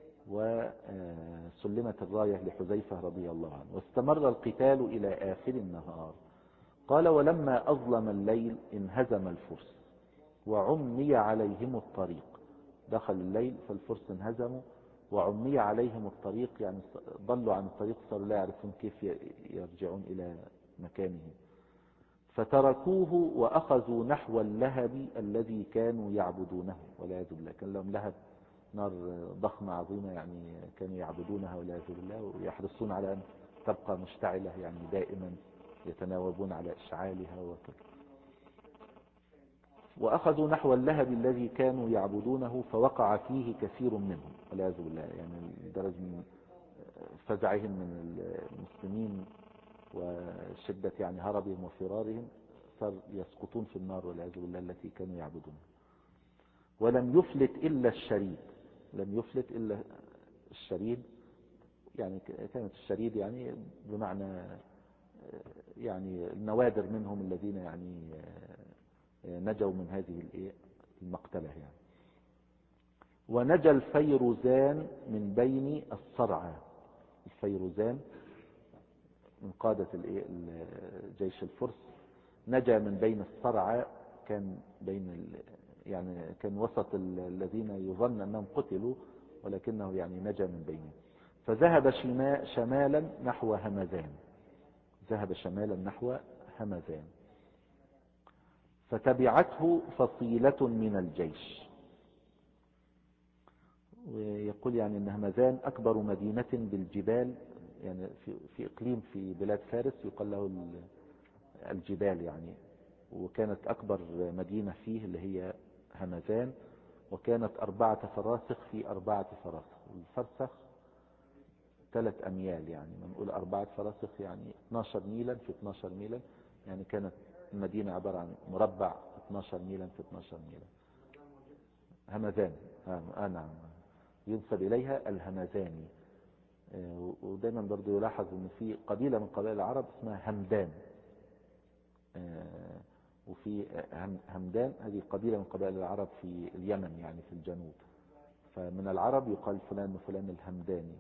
وسلمت الراية لحذيفة رضي الله عنه. واستمر القتال الى اخر النهار. قال ولما اظلم الليل انهزم الفرس وعمي عليهم الطريق. دخل الليل فالفرس انهزموا وعمي عليهم الطريق، يعني ضلوا عن الطريق، صاروا لا يعرفون كيف يرجعون إلى مكانهم. فتركوه وأخذوا نحو اللهب الذي كانوا يعبدونه والعياذ بالله. كان لهم لهب، نار ضخمة عظيمة يعني كانوا يعبدونها والعياذ بالله، ويحرصون على أن تبقى مشتعلة يعني دائما، يتناوبون على إشعالها وكذا. وأخذوا نحو اللهب الذي كانوا يعبدونه فوقع فيه كثير منهم والعياذ بالله، يعني لدرجة من فزعهم من المسلمين وشدة يعني هربهم وفرارهم، صار يسقطون في النار والعياذ بالله التي كانوا يعبدونها. ولم يفلت إلا الشريد، لم يفلت إلا الشريد، يعني كانت الشريد يعني بمعنى يعني النوادر منهم الذين يعني نجوا من هذه المقتلة يعني. ونجا الفيروزان من بين الصرعى، الفيروزان من قادة جيش الفرس، نجا من بين الصرعى، كان بين يعني كان وسط الذين يظن أنهم قتلوا، ولكنه يعني نجا من بينهم. فذهب شمالا نحو همذان، ذهب شمالا نحو همذان، فتبعته فصيلة من الجيش. ويقول يعني أن همذان أكبر مدينة بالجبال، يعني في إقليم في بلاد فارس يقال له الجبال يعني، وكانت أكبر مدينة فيه اللي هي همذان، وكانت 4 فراسخ في 4 فراسخ. الفرسخ 3 أميال، يعني نقول 4 فراسخ يعني 12 ميلا في 12 ميلا، يعني كانت المدينة عبارة عن مربع 12 ميلا في 12 ميلا. همذان نعم، ينسب إليها الهمذاني. ودايما برضو يلاحظ أن في قبيلة من قبائل العرب اسمها همدان، وفي همدان هذه قبيلة من قبائل العرب في اليمن يعني في الجنوب. فمن العرب يقال فلان وفلان الهمداني.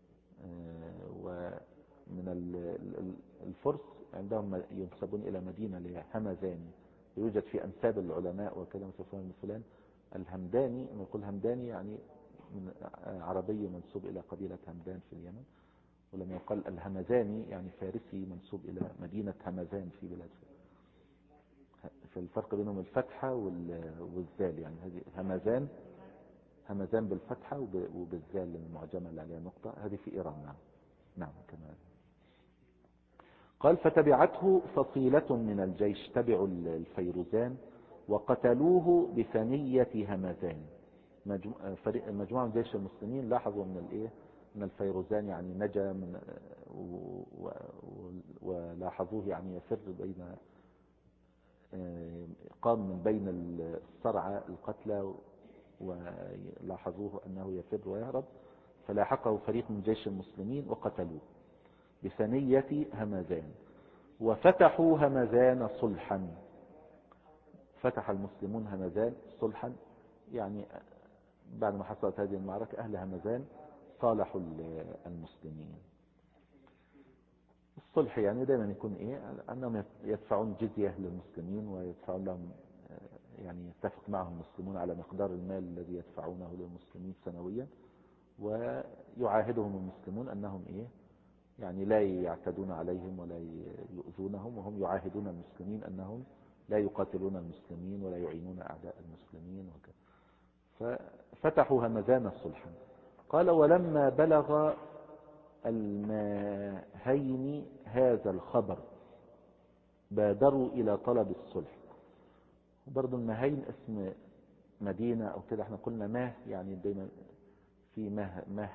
ومن الفرس عندهم ينسبون إلى مدينة اللي هي همذاني، يوجد في أنساب العلماء وكذا، مثل فلان وفلان الهمداني. نقول همداني يعني من عربي منسوب إلى قبيلة همدان في اليمن، ولم يقال الهمذاني يعني فارسي منسوب إلى مدينة همذان في بلاد فارس. فالفرق بينهم الفتحة والذال، يعني هذه همذان بالفتحة وبالذال المعجمة اللي عليها نقطة، هذه في إيران. نعم كمان. قال فتبعته فصيلة من الجيش، تبعوا الفيروزان وقتلوه بثنية همذان. مجموعة من جيش المسلمين لاحظوا من الفيروزان يعني نجا من ولاحظوه يعني يفر بين قام من بين الصرعى القتلى، ولاحظوه أنه يفر ويهرب، فلاحقه فريق من جيش المسلمين وقتلوه بثنية همذان. وفتحوا همذان صلحا، فتح المسلمون همذان صلحا، يعني بعد ما حصلت هذه المعركة أهل همذان صالحوا المسلمين. الصلح يعني دائما يكون أنهم يدفعون جزية للمسلمين ويدفعون لهم، يعني يتفق معهم المسلمون على مقدار المال الذي يدفعونه للمسلمين سنويا، ويعاهدهم المسلمون أنهم يعني لا يعتدون عليهم ولا يؤذونهم، وهم يعاهدون المسلمين أنهم لا يقاتلون المسلمين ولا يعينون أعداء المسلمين وكذا. ففتحوا همذان صلحا. قال ولما بلغ الماهين هذا الخبر بادروا إلى طلب الصلح. وبرضو الماهين اسم مدينة أو كده، احنا قلنا ماه يعني دايما في ماه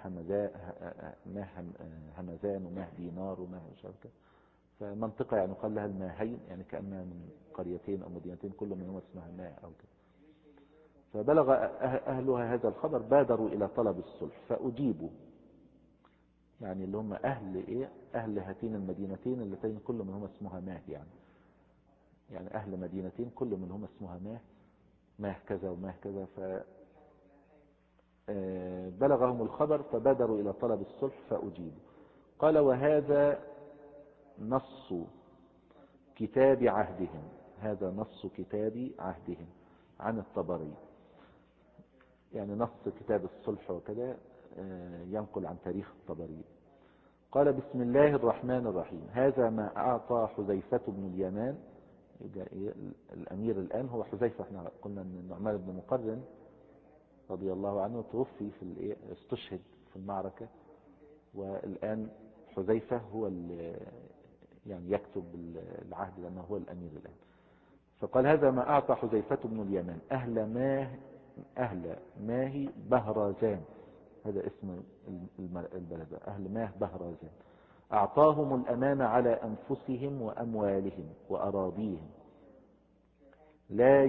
همذان وماه دينار وماه شركة، فمنطقة يعني قال لها الماهين، يعني كأنها من قريتين أو مدينتين كل منهما اسمها ماه أو كده. فبلغ أهلها هذا الخبر بادروا إلى طلب الصلح فأجيبوا، يعني اللي هم أهل هاتين المدينتين اللتين كل منهما اسمها ماه، يعني أهل مدينتين كل منهما اسمها ماه كذا وماه كذا. فبلغهم الخبر فبادروا إلى طلب الصلح فأجيبوا. قال وهذا نص كتاب عهدهم، هذا نص كتاب عهدهم عن الطبري، يعني نص كتاب الصلح وكذا ينقل عن تاريخ الطبري. قال بسم الله الرحمن الرحيم. هذا ما أعطى حذيفة بن اليمان الأمير الآن هو حذيفة. احنا قلنا أن النعمان بن مقرن رضي الله عنه توفي استشهد في المعركة، والآن حذيفة هو يعني يكتب العهد لأنه هو الأمير الآن. فقال هذا ما أعطى حذيفة بن اليمان أهل ماهي بهرازان، هذا اسم البلد، أهل ماه بهرازان، أعطاهم الأمان على أنفسهم وأموالهم وأراضيهم، لا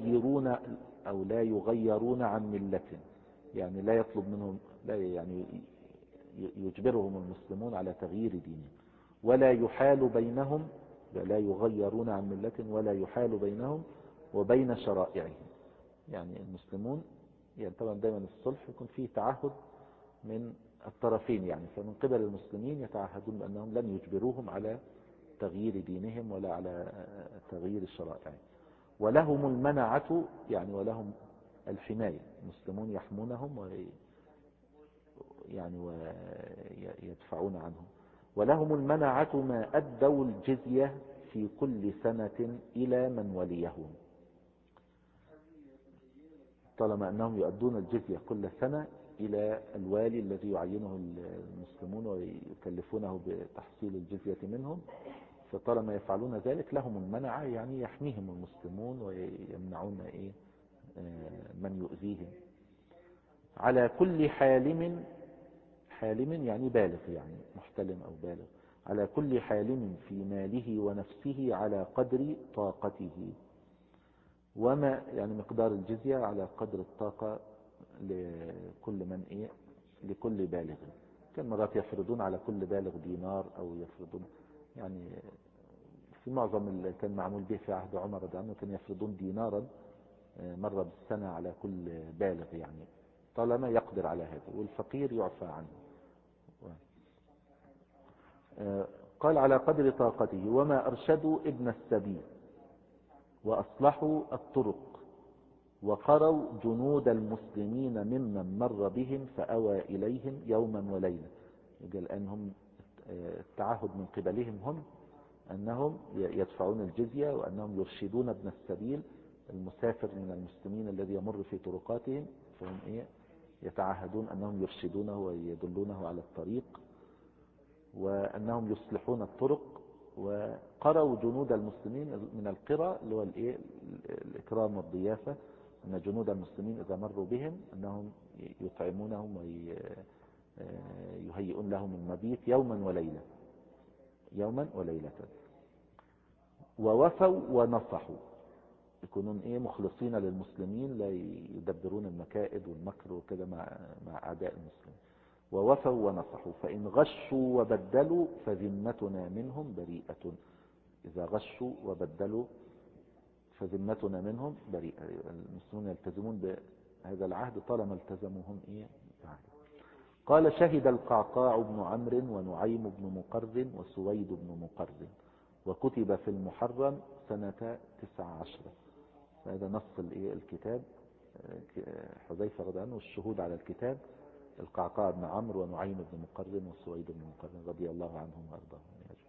يغيرون عن ملة، يعني لا يطلب منهم، لا يعني يجبرهم المسلمون على تغيير دينهم، ولا يحال بينهم، لا يغيرون عن ملة ولا يحال بينهم وبين شرائعهم. يعني المسلمون يعني طبعا دائما الصلح يكون فيه تعهد من الطرفين، يعني فمن قبل المسلمين يتعهدون بأنهم لن يجبروهم على تغيير دينهم ولا على تغيير الشرائع. ولهم المنعة، يعني ولهم الحماية، المسلمون يحمونهم يعني ويدفعون عنهم. ولهم المنعة ما أدوا الجزية في كل سنة إلى من وليهم، طالما أنهم يؤدون الجزية كل سنة إلى الوالي الذي يعينه المسلمون ويكلفونه بتحصيل الجزية منهم، فطالما يفعلون ذلك لهم المنعة، يعني يحميهم المسلمون ويمنعون من يؤذيهم. على كل حالم يعني بالغ، يعني محتلم أو بالغ، على كل حالم في ماله ونفسه على قدر طاقته، وما يعني مقدار الجزية على قدر الطاقة لكل بالغ. كان مرات يفرضون على كل بالغ دينار، أو يفرضون يعني في معظم اللي كان معمول به في عهد عمر رضي الله عنه كان يفرضون دينارا مرة بالسنة على كل بالغ، يعني طالما يقدر على هذا، والفقير يعفى عنه. قال على قدر طاقته. وما أرشدوا ابن السبيل وأصلحوا الطرق وقروا جنود المسلمين ممن مر بهم فأوى إليهم يوما وليلة. الآن هم التعهد من قبلهم هم أنهم يدفعون الجزية، وأنهم يرشدون ابن السبيل المسافر من المسلمين الذي يمر في طرقاتهم، فهم يتعهدون أنهم يرشدونه ويدلونه على الطريق، وأنهم يصلحون الطرق. وقروا جنود المسلمين من القرى اللي هو الإكرام والضيافة، أن جنود المسلمين إذا مروا بهم أنهم يطعمونهم ويهيئون لهم المبيت يوما وليلة. ووفوا ونصحوا، يكونون مخلصين للمسلمين، لا يدبرون المكائد والمكر وكذا مع أعداء المسلمين. ووفوا ونصحوا. فإن غشوا وبدلوا فذمتنا منهم بريئة. إذا غشوا وبدلوا فذمتنا منهم بريئة. المسلمون يلتزمون بهذا العهد طالما التزموا هم بعهد. قال شهد القعقاع بن عمرو ونعيم بن مقرن وسويد بن مقرن، وكتب في المحرم سنة 19. هذا نص الكتاب، حذيفة رضي الله عنه والشهود على الكتاب القعقاع بن عمرو ونعيم بن مقرن وسويد بن مقرن رضي الله عنهم وارضاهم.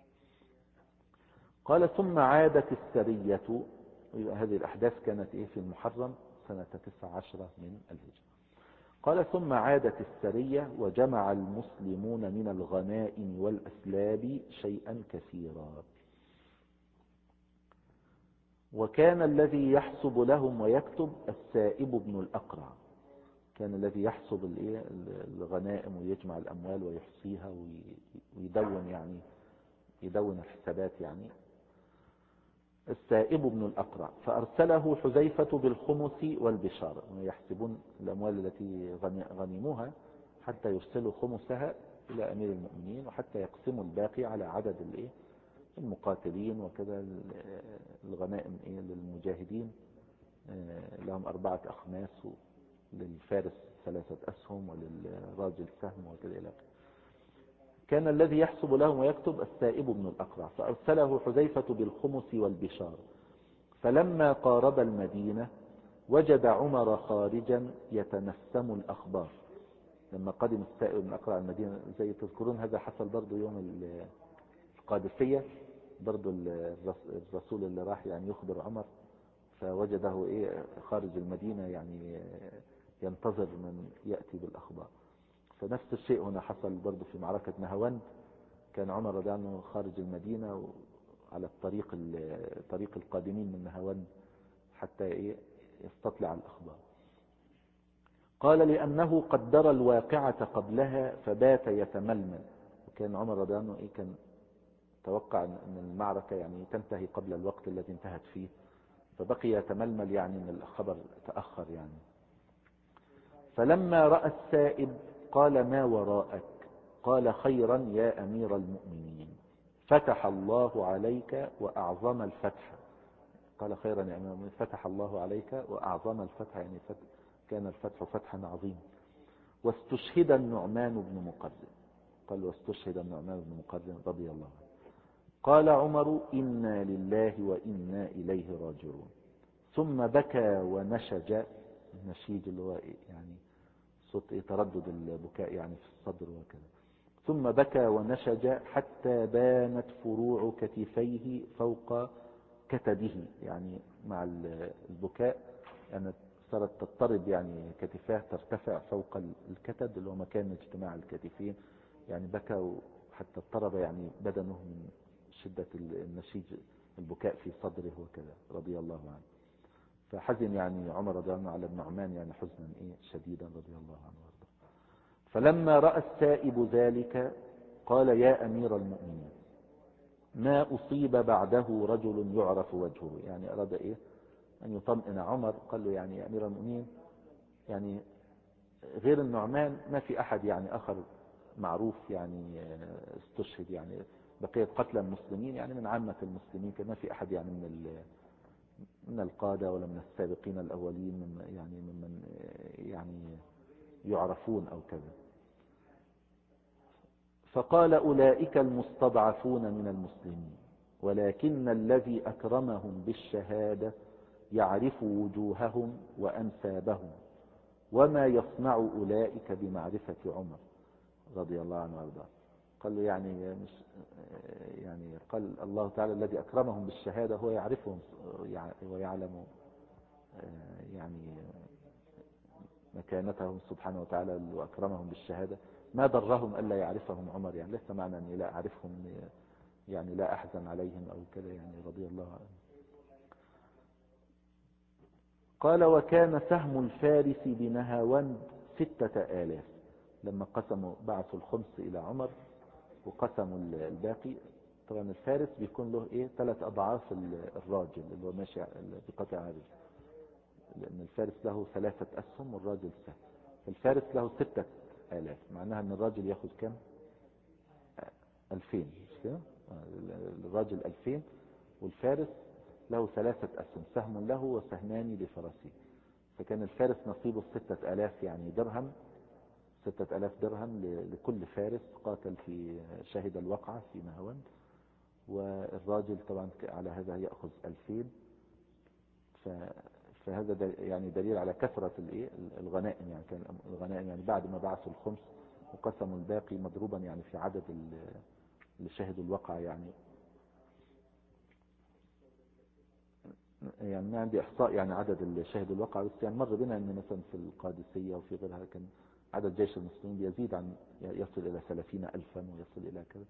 قال ثم عادت السرية. هذه الأحداث كانت في المحرم سنة 19 من الهجرة. قال ثم عادت السرية وجمع المسلمون من الغنائم والأسلاب شيئا كثيرا. وكان الذي يحسب لهم ويكتب السائب بن الأقرع، كان الذي يحسب الغنائم ويجمع الأموال ويحصيها ويدون، يعني يدون الحسابات، يعني السائب بن الأقرع. فأرسله حذيفة بالخمس والبشارة، يحسبون الأموال التي غنموها حتى يرسلوا خمسها إلى أمير المؤمنين، وحتى يقسموا الباقي على عدد المقاتلين وكذا. الغنائم للمجاهدين لهم 4 أخماس، للفارس 3 أسهم، وللراجل سهم وكذا إلى آخره. كان الذي يحسب لهم ويكتب السائب بن الأقرع. فأرسله حذيفة بالخمس والبشار. فلما قارب المدينة وجد عمر خارجا يتنسم الأخبار. لما قدم السائب بن الأقرع المدينة، زي تذكرون هذا حصل برضو يوم القادسية، برضو الرسول اللي راح يعني يخبر عمر فوجده خارج المدينة يعني ينتظر من يأتي بالأخبار. فنفس الشيء هنا حصل برضو في معركة نهاوند. كان عمر رضي الله عنه خارج المدينة على طريق القادمين من نهاوند حتى يستطلع الأخبار. قال لأنه قدر الواقعة قبلها فبات يتململ. وكان عمر رضي الله عنه كان توقع أن المعركة يعني تنتهي قبل الوقت الذي انتهت فيه، فبقي يتململ يعني أن الخبر تأخر يعني. فلما رأى السائب قال ما وراءك؟ قال خيرا يا أمير المؤمنين، فتح الله عليك وأعظم الفتح. قال خيرا يا أمير المؤمنين، فتح الله عليك وأعظم الفتح، يعني كان الفتح فتحا عظيما. واستشهد النعمان بن مقرن. قال واستشهد النعمان بن مقرن رضي الله عنه. قال عمر إنا لله وإنا إليه راجعون. ثم بكى ونشج، النشيج اللي هو يعني صوت تردد البكاء يعني في الصدر وكذا. ثم بكى ونشج حتى بانت فروع كتفيه فوق كتده، يعني مع البكاء يعني صارت تضطرب يعني كتفاه ترتفع فوق الكتد اللي هو مكان اجتماع الكتفين، يعني بكى حتى اضطرب يعني بدنه من شدة النشيج البكاء في صدره وكذا رضي الله عنه. فحزن يعني عمر رضي الله عنه على النعمان يعني حزنا شديدا رضي الله عنه وارضاه. فلما رأى السائب ذلك قال يا أمير المؤمنين ما أصيب بعده رجل يعرف وجهه، يعني أراد أن يطمئن عمر. قال له يعني يا أمير المؤمنين يعني غير النعمان ما في أحد يعني آخر معروف يعني استشهد، يعني بقية قتلى المسلمين يعني من عامة المسلمين، كما في أحد يعني من القادة ولا من السابقين الأولين ممن يعني يعرفون أو كذا. فقال أولئك المستضعفون من المسلمين، ولكن الذي أكرمهم بالشهادة يعرف وجوههم وأنسابهم، وما يصنع أولئك بمعرفة عمر رضي الله عنه وارضاه. قال له يعني قال الله تعالى الذي أكرمهم بالشهادة هو يعرفهم ويعلم يعني مكانتهم سبحانه وتعالى، وأكرمهم بالشهادة. ما ضرهم ألا يعرفهم عمر، يعني ليس معنى أني لا أعرفهم يعني لا أحزن عليهم أو كذا يعني رضي الله عنه. قال وكان سهم الفارس بنهاوند 6000. لما قسموا بعثوا الخمس إلى عمر وقسموا الباقي، طبعا الفارس بيكون له 3 أضعاف الراجل اللي هو ماشي بقطع عرض، لأن الفارس له 3 أسهم والراجل سهم. فالفارس له 6000، معناها أن الراجل يأخذ كم؟ 2000، مش كده؟ الراجل 2000 والفارس له 3 أسهم، سهم له وسهمان لفرسه. فكان الفارس نصيبه 6000 يعني درهم، 6000 درهم لكل فارس قاتل في شهد الوقعة في نهاوند. والراجل طبعا على هذا يأخذ 2000. فهذا يعني دليل على كثرة الغنائم، يعني كان الغنائم يعني بعد ما بعثوا الخمس وقسموا الباقي مضروبا يعني في عدد اللي شهدوا الوقعة. يعني ما عندي إحصاء يعني عدد اللي شهدوا الوقعة، بس يعني مر بنا أن مثلا في القادسية وفي غيرها كان عدد جيش المسلمين يزيد عن يصل إلى 30,000 ويصل إلى كذا.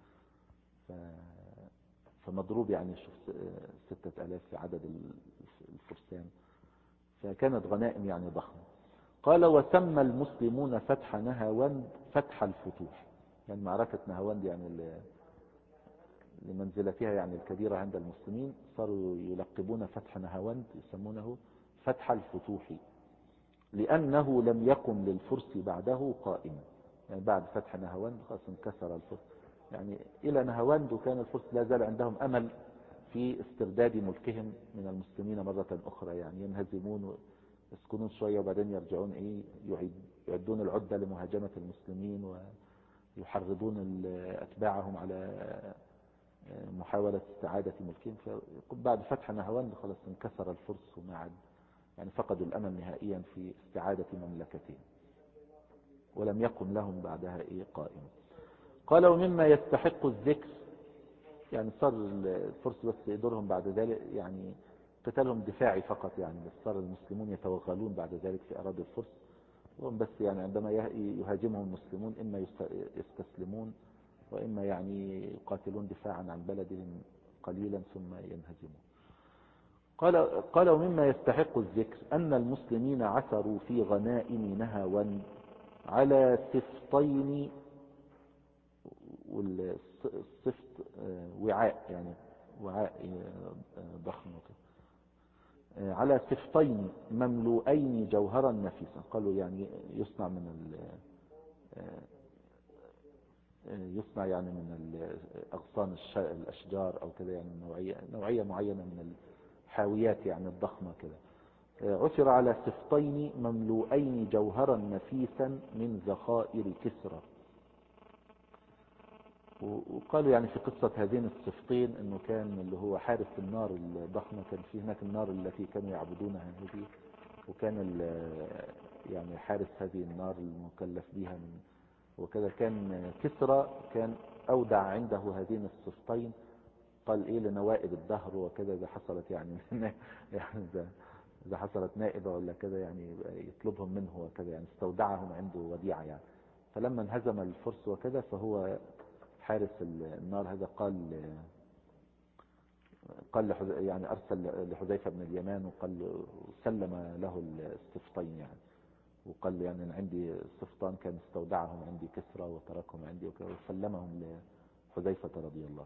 فمضروب يعني شوف 6000 في عدد الفرسان، فكانت غنائم يعني ضخمة. قال وسمى المسلمون فتح نهاوند فتح الفتوح، يعني معركة نهاوند يعني لمنزلتها يعني الكبيرة عند المسلمين صاروا يلقبون فتح نهاوند يسمونه فتح الفتوح، لأنه لم يقم للفرس بعده قائما. يعني بعد فتح نهاوند خلاص انكسر الفرس يعني إلى نهاوند، وكان الفرس لا زال عندهم أمل في استرداد ملكهم من المسلمين مرة أخرى، يعني ينهزمون ويسكنون شوية وبعدين يرجعون يعدون العدة لمهاجمة المسلمين ويحرضون أتباعهم على محاولة استعادة ملكهم. بعد فتح نهاوند خلاص انكسر الفرس وما عاد يعني فقدوا الأمل نهائيا في استعادة مملكتهم، ولم يكن لهم بعدها قائم. قال ومما يستحق الذكر يعني صار الفرس بس دورهم بعد ذلك يعني قتالهم دفاعي فقط، يعني بس صار المسلمون يتوغلون بعد ذلك في أراضي الفرس، وهم بس يعني عندما يهاجمهم المسلمون إما يستسلمون وإما يعني يقاتلون دفاعا عن بلدهم قليلا ثم ينهزمون. قال ومما يستحق الذكر أن المسلمين عثروا في غنائم نهاوند على سفطين، والسفط وعاء يعني وعاء ضخم على سفطين مملوءين جوهرا نفيسا. قالوا يعني يصنع من يصنع يعني من أغصان الأشجار أو كذا، يعني نوعية معينة من الحاويات يعني الضخمة كذا. عثر على سفطين مملوءين جوهرا نفيسا من ذخائر كسرى. وقالوا يعني في قصة هذين السفطين انه كان اللي هو حارس النار الضخمة، كان في هناك النار التي كانوا يعبدونها هذه، وكان يعني حارس هذه النار المكلف بها من وكذا كان كسرى، كان اودع عنده هذين السفطين، قال ايه لنوائب الدهر وكذا اذا حصلت يعني يعني اذا حصلت نائبة ولا كذا يعني يطلبهم منه وكذا، يعني استودعهم عنده وديعة يعني. فلما انهزم الفرس وكذا فهو حارس النار هذا قال يعني أرسل لحذيفة بن اليمان وقال سلم له السفطين يعني، وقال يعني أنا عندي السفطان كان استودعهم عندي كسرى وتركهم عندي وسلمهم لحذيفة رضي الله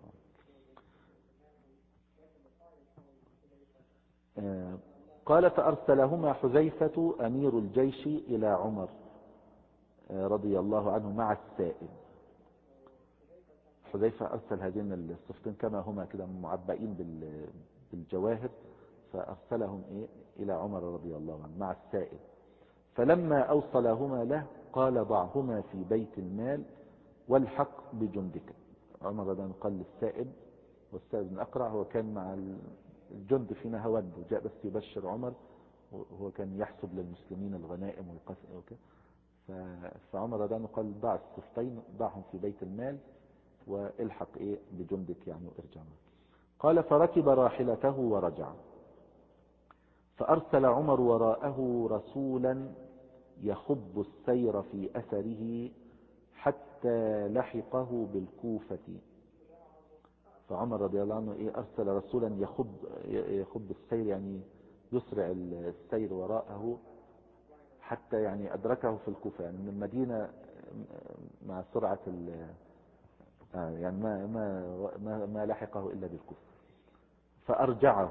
عنه. قال فأرسلهما حذيفة أمير الجيش إلى عمر رضي الله عنه مع السائب. حذيفة أرسل هذين السفطين كما هما كده معبئين بالجواهر، فأرسلهم إلى عمر رضي الله عنه مع السائب. فلما أوصلهما له قال ضعهما في بيت المال والحق بجندك. عمر رضي الله عنه قال للسائب، والسائب بن أقرع هو كان مع الجند في نهاوند وجاء بس يبشر عمر، وهو كان يحسب للمسلمين الغنائم والقسم وكذا. فعمر رضي الله عنه قال ضع السفطين ضعهم في بيت المال والحق بجندك يعني وارجع. قال فركب راحلته ورجع، فأرسل عمر وراءه رسولا يخب السير في أثره حتى لحقه بالكوفة. فعمر رضي الله عنه أرسل رسولا يخب السير يعني يسرع السير وراءه حتى يعني أدركه في الكوفة، يعني من المدينة مع سرعة يعني ما لحقه إلا بالكوفة. فأرجعه،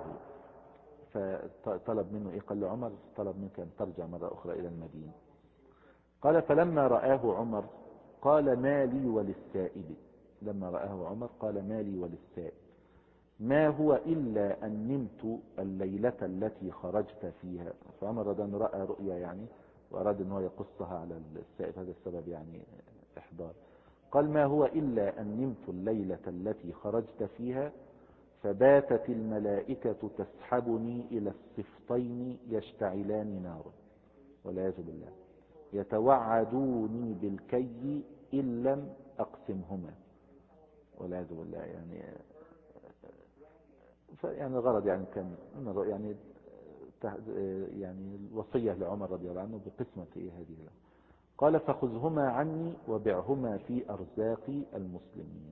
فطلب منه قال له عمر طلب منك أن ترجع مرة أخرى إلى المدينة. قال فلما رآه عمر قال ما لي وللسائب. لما رآه عمر قال ما لي وللسائب، ما هو إلا أن نمت الليلة التي خرجت فيها. فعمر رأى رؤيا يعني وأراد أنه يقصها على السائب، هذا السبب يعني إحضار. قال ما هو إلا أن نمت الليلة التي خرجت فيها فباتت الملائكة تسحبني إلى السفطين يشتعلان نارا والعياذ بالله، يتوعدوني بالكي إن لم أقسمهما والعياذ بالله. يعني الغرض يعني كان يعني يعني الوصية لعمر رضي الله عنه بقسمة هذه له. قال فخذهما عني وبعهما في أرزاق المسلمين.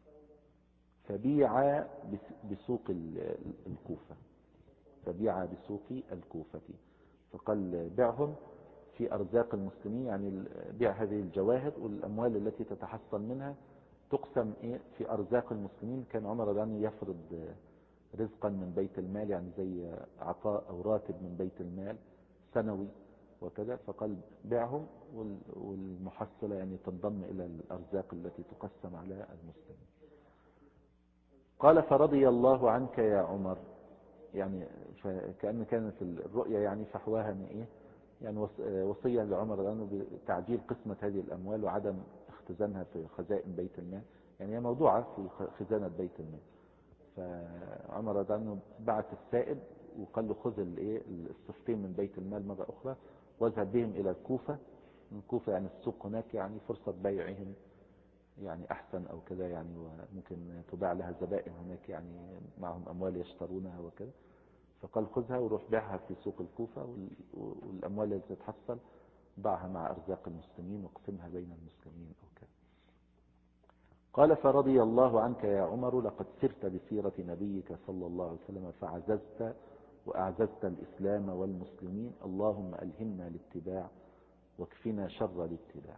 فبيع بسوق الكوفة، فبيع بسوق الكوفة. فقال بعهم في أرزاق المسلمين، يعني بيع هذه الجواهر والأموال التي تتحصل منها تقسم في أرزاق المسلمين. كان عمر رضي الله عنه يفرض رزقا من بيت المال، يعني زي عطاء أو راتب من بيت المال سنوي وكذا. فقال بيعهم والمحصلة يعني تنضم إلى الأرزاق التي تقسم على المسلمين. قال فرضي الله عنك يا عمر، يعني كأن كانت الرؤيا يعني فحواها من يعني وصية لعمر لأنه بتعجيل قسمة هذه الأموال وعدم اختزانها في خزائن بيت المال، يعني هي موضوعة في خزانة بيت المال. فعمر رضي الله عنه بعث السائب وقال له خذ السفطين من بيت المال مرة أخرى واذهب بهم إلى الكوفة. الكوفة يعني السوق هناك يعني فرصة بيعهم يعني أحسن أو كذا يعني، وممكن تباع لها زبائن هناك يعني معهم أموال يشترونها وكذا. فقال خذها وروح بيعها في سوق الكوفة، والأموال التي تتحصل ضعها مع أرزاق المسلمين واقسمها بين المسلمين أو كذا. قال فرضي الله عنك يا عمر، لقد سرت بسيرة نبيك صلى الله عليه وسلم فعززت وأعززت الإسلام والمسلمين، اللهم ألهمنا الاتباع واكفنا شر الاتباع.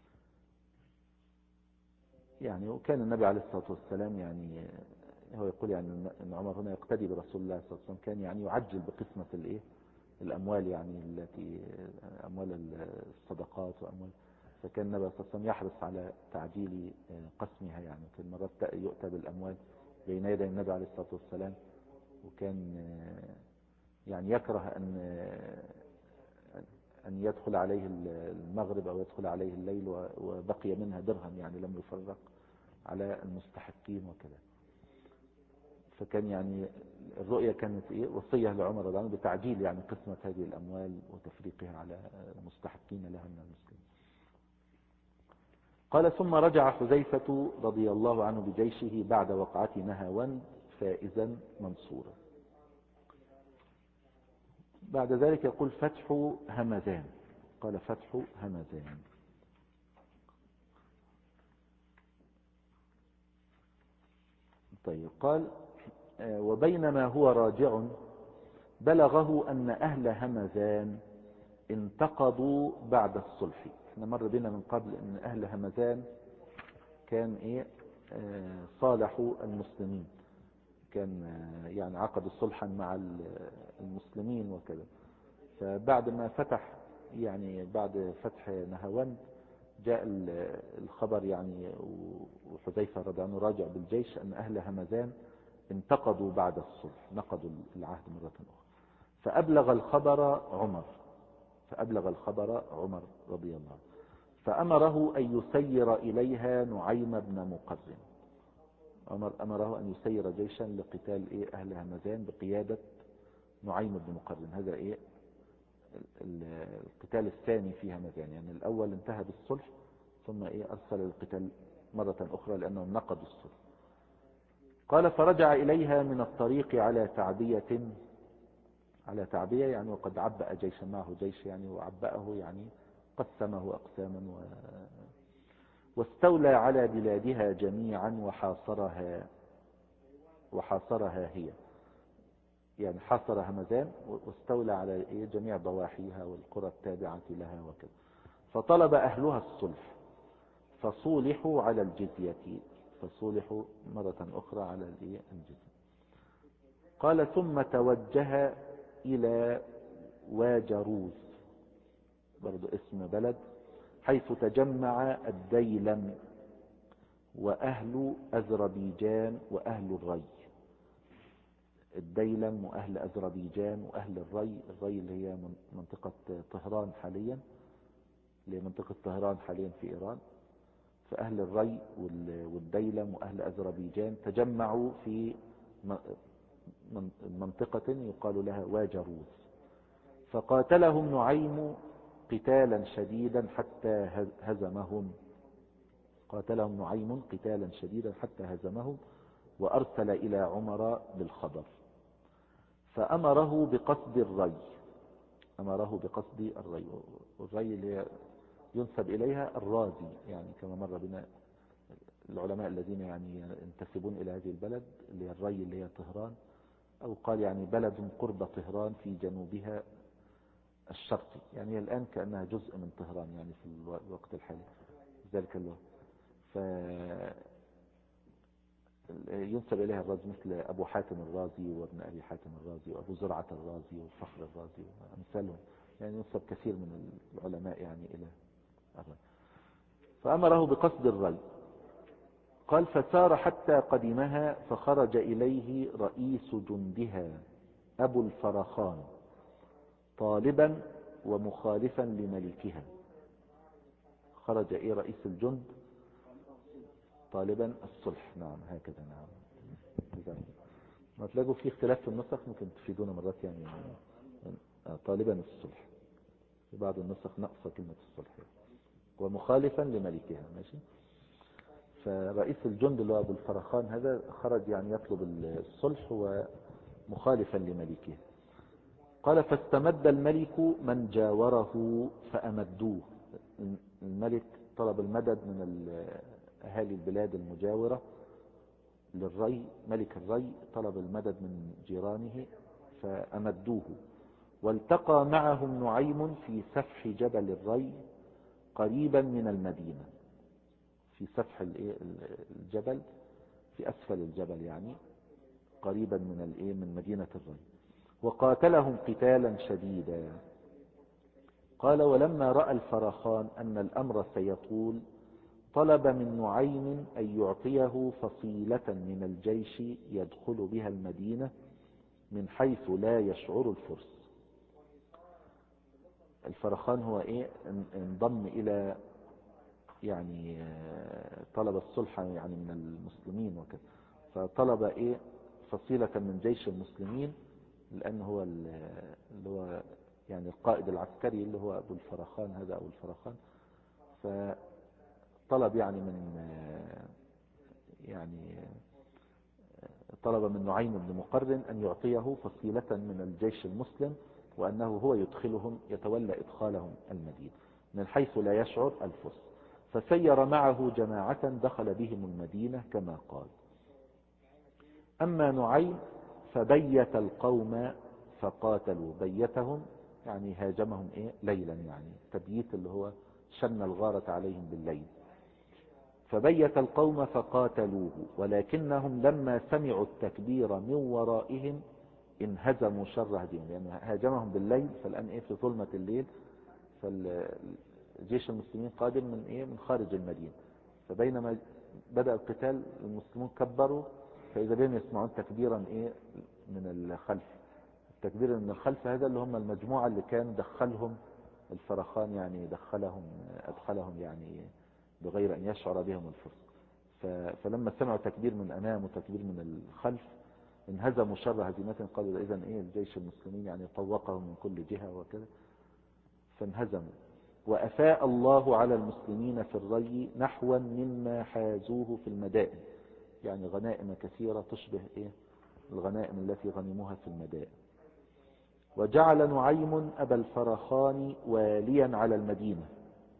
يعني وكان النبي عليه الصلاة والسلام يعني هو يقول يعني أن عمر هنا يقتدي برسول الله صلى الله عليه وسلم، كان يعني يعجل بقسمة الأموال يعني التي أموال الصدقات وأموال، فكان النبي صلى الله عليه وسلم يحرص على تعجيل قسمها يعني. كان مرات يؤتى بالأموال بين يدي النبي عليه الصلاة والسلام، وكان يعني يكره أن يدخل عليه المغرب أو يدخل عليه الليل وبقي منها درهم يعني لم يفرق على المستحقين وكذا. فكان يعني الرؤية كانت وصية لعمر رضي الله عنه بتعجيل يعني قسمة هذه الأموال وتفريقها على المستحقين لها من المسلمين. قال ثم رجع حذيفة رضي الله عنه بجيشه بعد وقعة نهاوند فائزا منصورا. بعد ذلك يقول فتح همذان. قال فتح همذان. طيب قال وبينما هو راجع بلغه أن أهل همذان انتقضوا بعد الصلح. احنا مر بنا من قبل أن أهل همذان كان صالحوا المسلمين، كان يعني عقدوا صلحا مع المسلمين وكذا. فبعد ما فتح يعني بعد فتح نهاوند جاء الخبر يعني وحذيفة رضي الله عنه راجع بالجيش أن أهل همذان انتقضوا بعد الصلح، نقضوا العهد مرة أخرى. فأبلغ الخبر عمر رضي الله عنه، فأمره أن يسير إليها نعيم بن مقرن. عمر أمره أن يسير جيشا لقتال أهل همذان بقيادة نعيم بن مقرن. هذا القتال الثاني في همذان، يعني الأول انتهى بالصلح ثم أرسل القتال مرة أخرى لأنهم نقضوا الصلح. قال فرجع إليها من الطريق على تعبية يعني، وقد عبأ جيشا معه جيش يعني، وعبأه يعني قسمه أقساما واستولى على بلادها جميعا وحاصرها هي، يعني حاصر همذان واستولى على جميع ضواحيها والقرى التابعة لها وكذا. فطلب أهلها الصلح فصولحوا على الجزية، فصولحوا مرة أخرى على الجزية. قال ثم توجه إلى واجروز، برضو اسم بلد، حيث تجمع الديلم وأهل أذربيجان وأهل الري. الديلم وأهل أذربيجان وأهل الري اللي هي منطقة طهران حاليا، اللي هي منطقة طهران حاليا في إيران. فأهل الري والديلم وأهل أذربيجان تجمعوا في منطقة يقال لها واجروز، فقاتلهم نعيم قتالا شديدا حتى هزمهم وأرسل إلى عمر بالخبر فأمره بقصد الري. والري اللي ينسب إليها الرازي، يعني كما مر بنا العلماء الذين يعني ينتسبون إلى هذه البلد اللي هي الري اللي هي طهران، أو قال يعني بلد قرب طهران في جنوبها الشرقي، يعني هي الآن كأنها جزء من طهران يعني في الوقت الحالي ذلك الوقت. ينسب إليها الرازي مثل أبو حاتم الرازي وابن أبي حاتم الرازي وأبو زرعة الرازي وفخر الرازي وأمثالهم، يعني ينسب كثير من العلماء يعني إلى الري. فأمره بقصد الري. قال فسار حتى قدمها فخرج إليه رئيس جندها أبو الفرخان طالبا ومخالفا لملكها. خرج رئيس الجند طالبا الصلح، نعم هكذا، نعم. ما تلاقوا في اختلاف في النسخ ممكن تفيدونا مرات يعني طالبا الصلح، في بعض النسخ نقص كلمة الصلح ومخالفا لملكها، ماشي. فرئيس الجند اللي هو أبو الفرخان هذا خرج يعني يطلب الصلح ومخالفا لملكه. قال فاستمد الملك من جاوره فأمدوه. الملك طلب المدد من أهالي البلاد المجاورة للري. ملك الري طلب المدد من جيرانه فأمدوه. والتقى معهم نعيم في سفح جبل الري قريبا من المدينة، في سفح الجبل، في أسفل الجبل يعني، قريبا من مدينة الري. وقاتلهم قتالا شديدا. قال ولما رأى الفرخان أن الأمر سيطول طلب من نعيم أن يعطيه فصيلة من الجيش يدخل بها المدينة من حيث لا يشعر الفرس. الفرخان هو انضم إلى يعني طلب الصلح يعني من المسلمين وكذا، فطلب فصيلة من جيش المسلمين، لأنه هو اللي هو يعني القائد العسكري اللي هو أبو الفرخان، هذا أبو الفرخان. فطلب طلب من نعيم بن مقرن أن يعطيه فصيلة من الجيش المسلم، وأنه هو يتولى إدخالهم المدينة من حيث لا يشعر الفرس. فسير معه جماعة دخل بهم المدينة كما قال. أما نعيم فبيت القوم فقاتلوا. بيتهم يعني هاجمهم ليلا، يعني تبييت اللي هو شن الغارة عليهم بالليل. فبيت القوم فقاتلوه، ولكنهم لما سمعوا التكبير من ورائهم انهزموا شر هزيمة، لأنه هاجمهم بالليل. فالآن في ظلمة الليل، فالجيش المسلمين قادم من خارج المدينة. فبينما بدأ القتال المسلمون كبروا، فإذا بهم يسمعون تكبيرا من الخلف. التكبير من الخلف هذا اللي هم المجموعة اللي كان دخلهم الفرخان، يعني أدخلهم يعني بغير أن يشعر بهم الفرس. فلما سمعوا تكبير من أمام وتكبير من الخلف انهزموا شر هزيمة. قالوا إذن الجيش المسلمين يعني طوقهم من كل جهة وكذا، فانهزموا. وأفاء الله على المسلمين في الري نحوا مما حازوه في المدائن، يعني غنائم كثيرة تشبه الغنائم التي غنموها في المدائن. وجعل نعيم أبا الفرخان واليا على المدينة.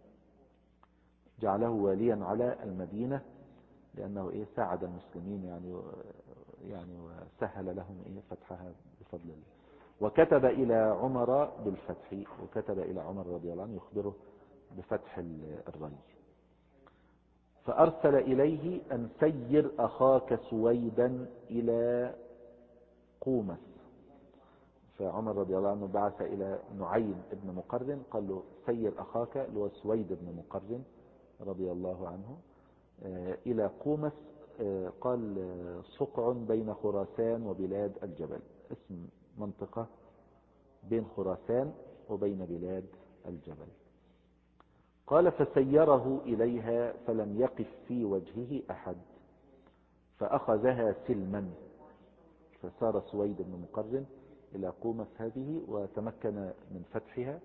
جعله واليا على المدينة لأنه ساعد المسلمين يعني وسهل لهم فتحها بفضل الله. وكتب إلى عمر بالفتح، وكتب إلى عمر رضي الله عنه يخبره بفتح الري. فأرسل إليه أن سير أخاك سويدا إلى قومس. فعمر رضي الله عنه بعث إلى نعيم ابن مقرن قال له سير أخاك اللي هو سويد بن مقرن رضي الله عنه إلى قومس. قال صقع بين خراسان وبلاد الجبل، اسم منطقة بين خراسان وبين بلاد الجبل. قال فسيره إليها فلم يقف في وجهه أحد فأخذها سلما. فسار سويد بن مقرن إلى قومس هذه وتمكن من فتحها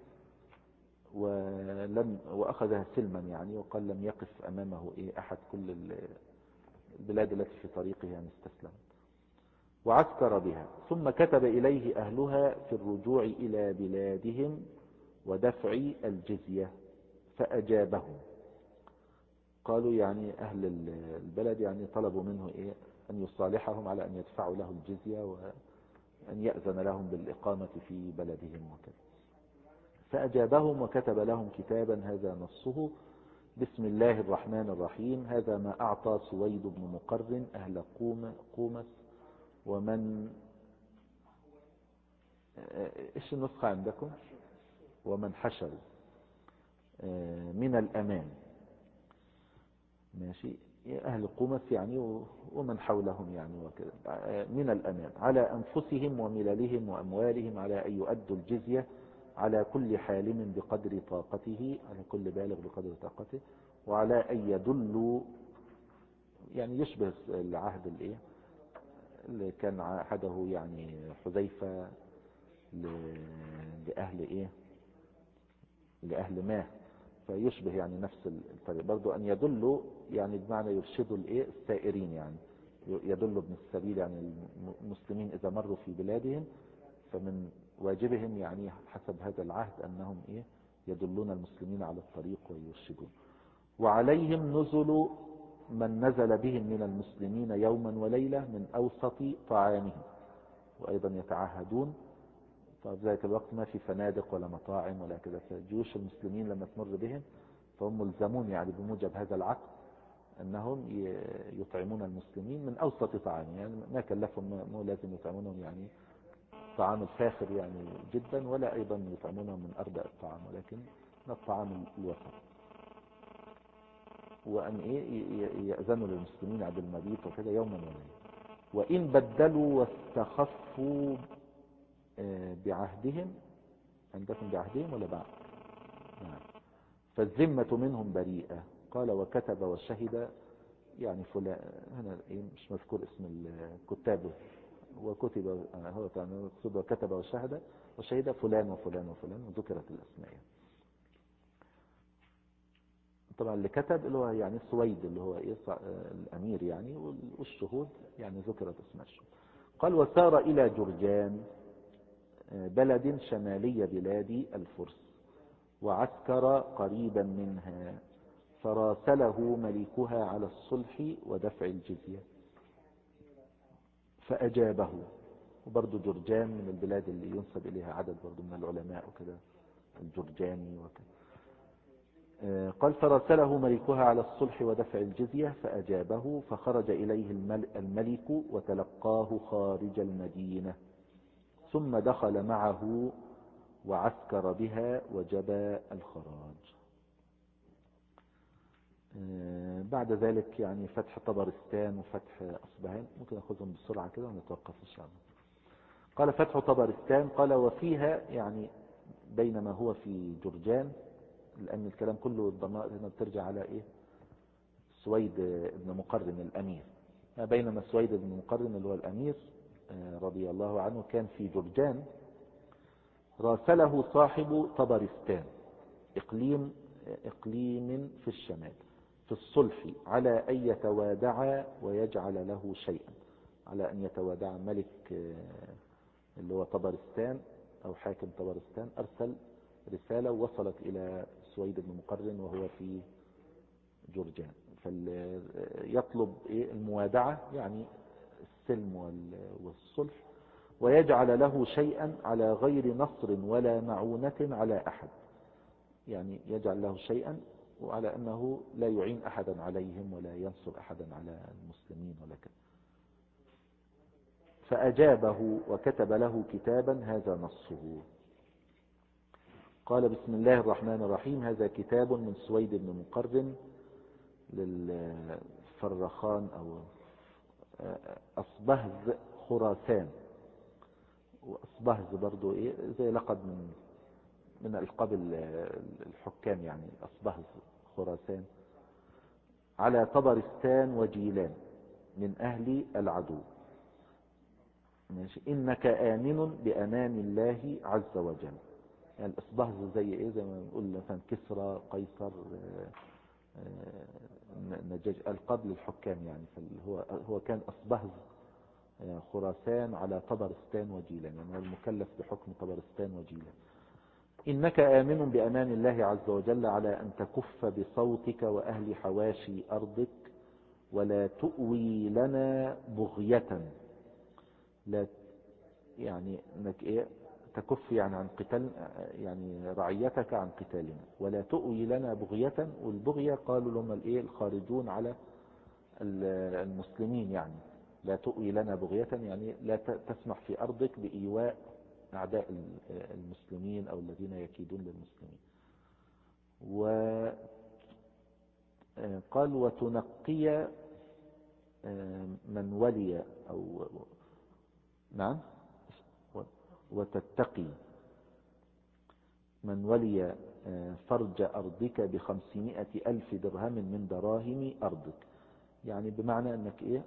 وأخذها سلما يعني، وقال لم يقف أمامه أحد، كل البلاد التي في طريقه يعني استسلم. وعسكر بها. ثم كتب إليه أهلها في الرجوع إلى بلادهم ودفع الجزية فأجابهم. قالوا يعني أهل البلد يعني طلبوا منه أن يصالحهم على أن يدفعوا له الجزية وأن يأذن لهم بالإقامة في بلدهم وكذا. فأجابهم وكتب لهم كتابا هذا نصه: بسم الله الرحمن الرحيم، هذا ما أعطى سويد بن مقرن أهل قومس ومن إيش النسخة عندكم؟ ومن حشروا من الأمان. ماشي، أهل قومس يعني ومن حولهم يعني وكذا من الأمان على أنفسهم ومللهم وأموالهم على أن يؤدوا الجزية على كل حالم بقدر طاقته، على كل بالغ بقدر طاقته، وعلى أن يدلوا يعني يشبه العهد اللي كان عهده يعني حذيفة لأهل لأهل ماه فيشبه يعني نفس الطريق برضو أن يدلوا يعني بمعنى يرشدوا السائرين، يعني يدلوا ابن السبيل، يعني المسلمين إذا مروا في بلادهم فمن واجبهم يعني حسب هذا العهد أنهم يدلون المسلمين على الطريق ويرشدون. وعليهم نزل من نزل بهم من المسلمين يوما وليلة من أوسط طعامهم، وأيضا يتعهدون. ففي ذلك الوقت ما في فنادق ولا مطاعم ولا كذا، فجيوش المسلمين لما تمر بهم فهم ملزمون يعني بموجب هذا العقد أنهم يطعمون المسلمين من أوسط طعام، يعني ما كلفهم، مو لازم يطعمونهم يعني طعام الفاخر يعني جدا، ولا أيضا يطعمونهم من أردأ الطعام، ولكن من الطعام الوسط. وأن يأذنوا للمسلمين عند المبيت وكذا يوما وليلة. وإن بدلوا واستخفوا بعهدهم، عندكم بعهدهم ولا بعد؟ نعم. فالذمة منهم بريئة. قال وكتب وشهد، يعني فلان هنا مش مذكور اسم الكتاب، وكتب هو مقصود وكتب وشهد فلان وفلان وفلان، وذكرت الأسماء. طبعا اللي كتب اللي هو يعني سويد اللي هو الأمير يعني، والشهود يعني ذكرت اسماء الشهود. قال وسار إلى جرجان بلد شمالي بلاد الفرس، وعسكر قريبا منها، فراسله ملكها على الصلح ودفع الجزية فأجابه. وبرضه جرجان من البلاد اللي ينسب إليها عدد برضه من العلماء وكذا، الجرجاني وكذا. قال فراسله ملكها على الصلح ودفع الجزية فأجابه، فخرج إليه الملك وتلقاه خارج المدينة، ثم دخل معه وعسكر بها وجبى الخراج. بعد ذلك يعني فتح طبرستان وفتح أصبهان، ممكن أخذهم بسرعة كده ونتوقف إن شاء الله. قال فتح طبرستان، قال وفيها يعني بينما هو في جرجان، لأن الكلام كله الضمائر هنا بترجع على سويد بن مقرن الأمير. بينما سويد بن مقرن اللي هو الأمير رضي الله عنه كان في جرجان، راسله صاحب طبرستان إقليم في الشمال في الصلح على أن يتوادع ويجعل له شيئا، على أن يتوادع. ملك اللي هو طبرستان أو حاكم طبرستان أرسل رسالة وصلت إلى سويد بن مقرن وهو في جرجان، فيطلب الموادعة يعني السلم والصلح، ويجعل له شيئا على غير نصر ولا معونة على أحد، يعني يجعل له شيئا وعلى أنه لا يعين أحدا عليهم ولا ينصر أحدا على المسلمين ولا كذا. فأجابه وكتب له كتابا هذا نصه. قال بسم الله الرحمن الرحيم، هذا كتاب من سويد بن مقرن للفرخان أو أصبهز خراسان. وأصبهز برضو زي لقب من ألقاب الحكام، يعني أصبهز خراسان، على طبرستان وجيلان من أهل العدو. ماشي. إنك آمن بأمان الله عز وجل. يعني الأصبهز زي زي ما نقول مثلا كسرى، قيصر، نجاج، ألقاب للحكام يعني. فهو كان أصبهز خراسان على طبرستان وجيلان، يعني هو المكلف بحكم طبرستان وجيلان. إنك آمن بأمان الله عز وجل على أن تكف بصوتك وأهل حواشي أرضك، ولا تؤوي لنا بغية. لا يعني انك تكف يعني عن قتال، يعني رعيتك عن قتالنا، ولا تؤوي لنا بغية. والبغية قالوا لهم الخارجون على المسلمين، يعني لا تؤوي لنا بغية يعني لا تسمح في أرضك بإيواء أعداء المسلمين أو الذين يكيدون للمسلمين. وقال وتنقي من ولي أو نعم، وتتقي من ولي فرج أرضك ب500,000 درهم من دراهم أرضك. يعني بمعنى أنك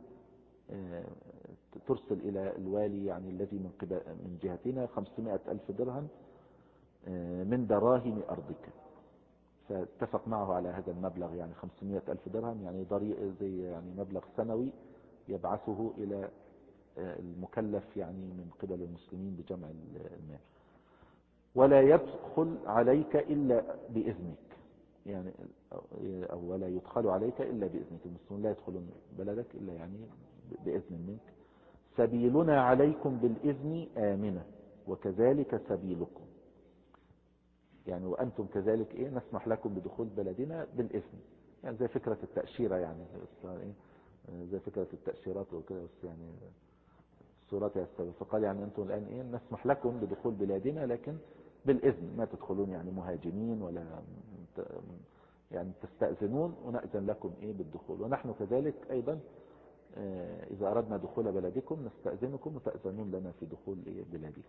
ترسل إلى الوالي يعني الذي من جهتنا 500,000 درهم من دراهم أرضك. فاتفق معه على هذا المبلغ، يعني 500 ألف درهم، يعني زي يعني مبلغ سنوي يبعثه إلى المكلف يعني من قبل المسلمين بجمع المال. ولا يدخل عليك إلا بإذنك، يعني أو ولا يدخل عليك إلا بإذنك، المسلمون لا يدخلون بلدك إلا يعني بإذن منك. سبيلنا عليكم بالإذن آمنة وكذلك سبيلكم، يعني وأنتم كذلك نسمح لكم بدخول بلدنا بالإذن، يعني زي فكرة التأشيرة، يعني زي فكرة التأشيرات وكذا، بس يعني الصورات يستوي. فقال يعني أنتم الآن نسمح لكم بدخول بلادنا لكن بالإذن، ما تدخلون يعني مهاجمين ولا يعني تستأذنون ونأذن لكم بالدخول، ونحن كذلك أيضا إذا أردنا دخول بلدكم نستأذنكم وتأذنون لنا في دخول بلادكم.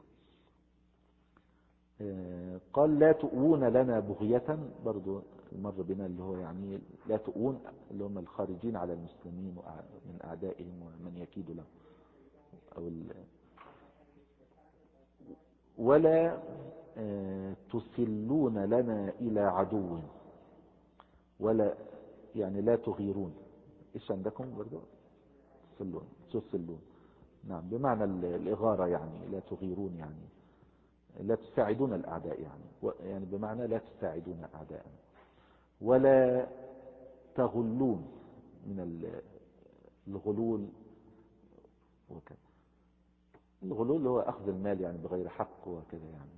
قال لا تؤون لنا بغية، برضو مر بنا اللي هو يعني لا تؤون اللي هم الخارجين على المسلمين من أعدائهم ومن يكيد لهم، ولا تسلون لنا إلى عدو، ولا يعني لا تغيرون. إيش عندكم برضو؟ تسلون، نعم، بمعنى الإغارة، يعني لا تغيرون، يعني لا تساعدون الأعداء، يعني بمعنى لا تساعدون أعداء. ولا تغلون من الغلول وكذا. الغلول هو أخذ المال يعني بغير حق وكذا يعني.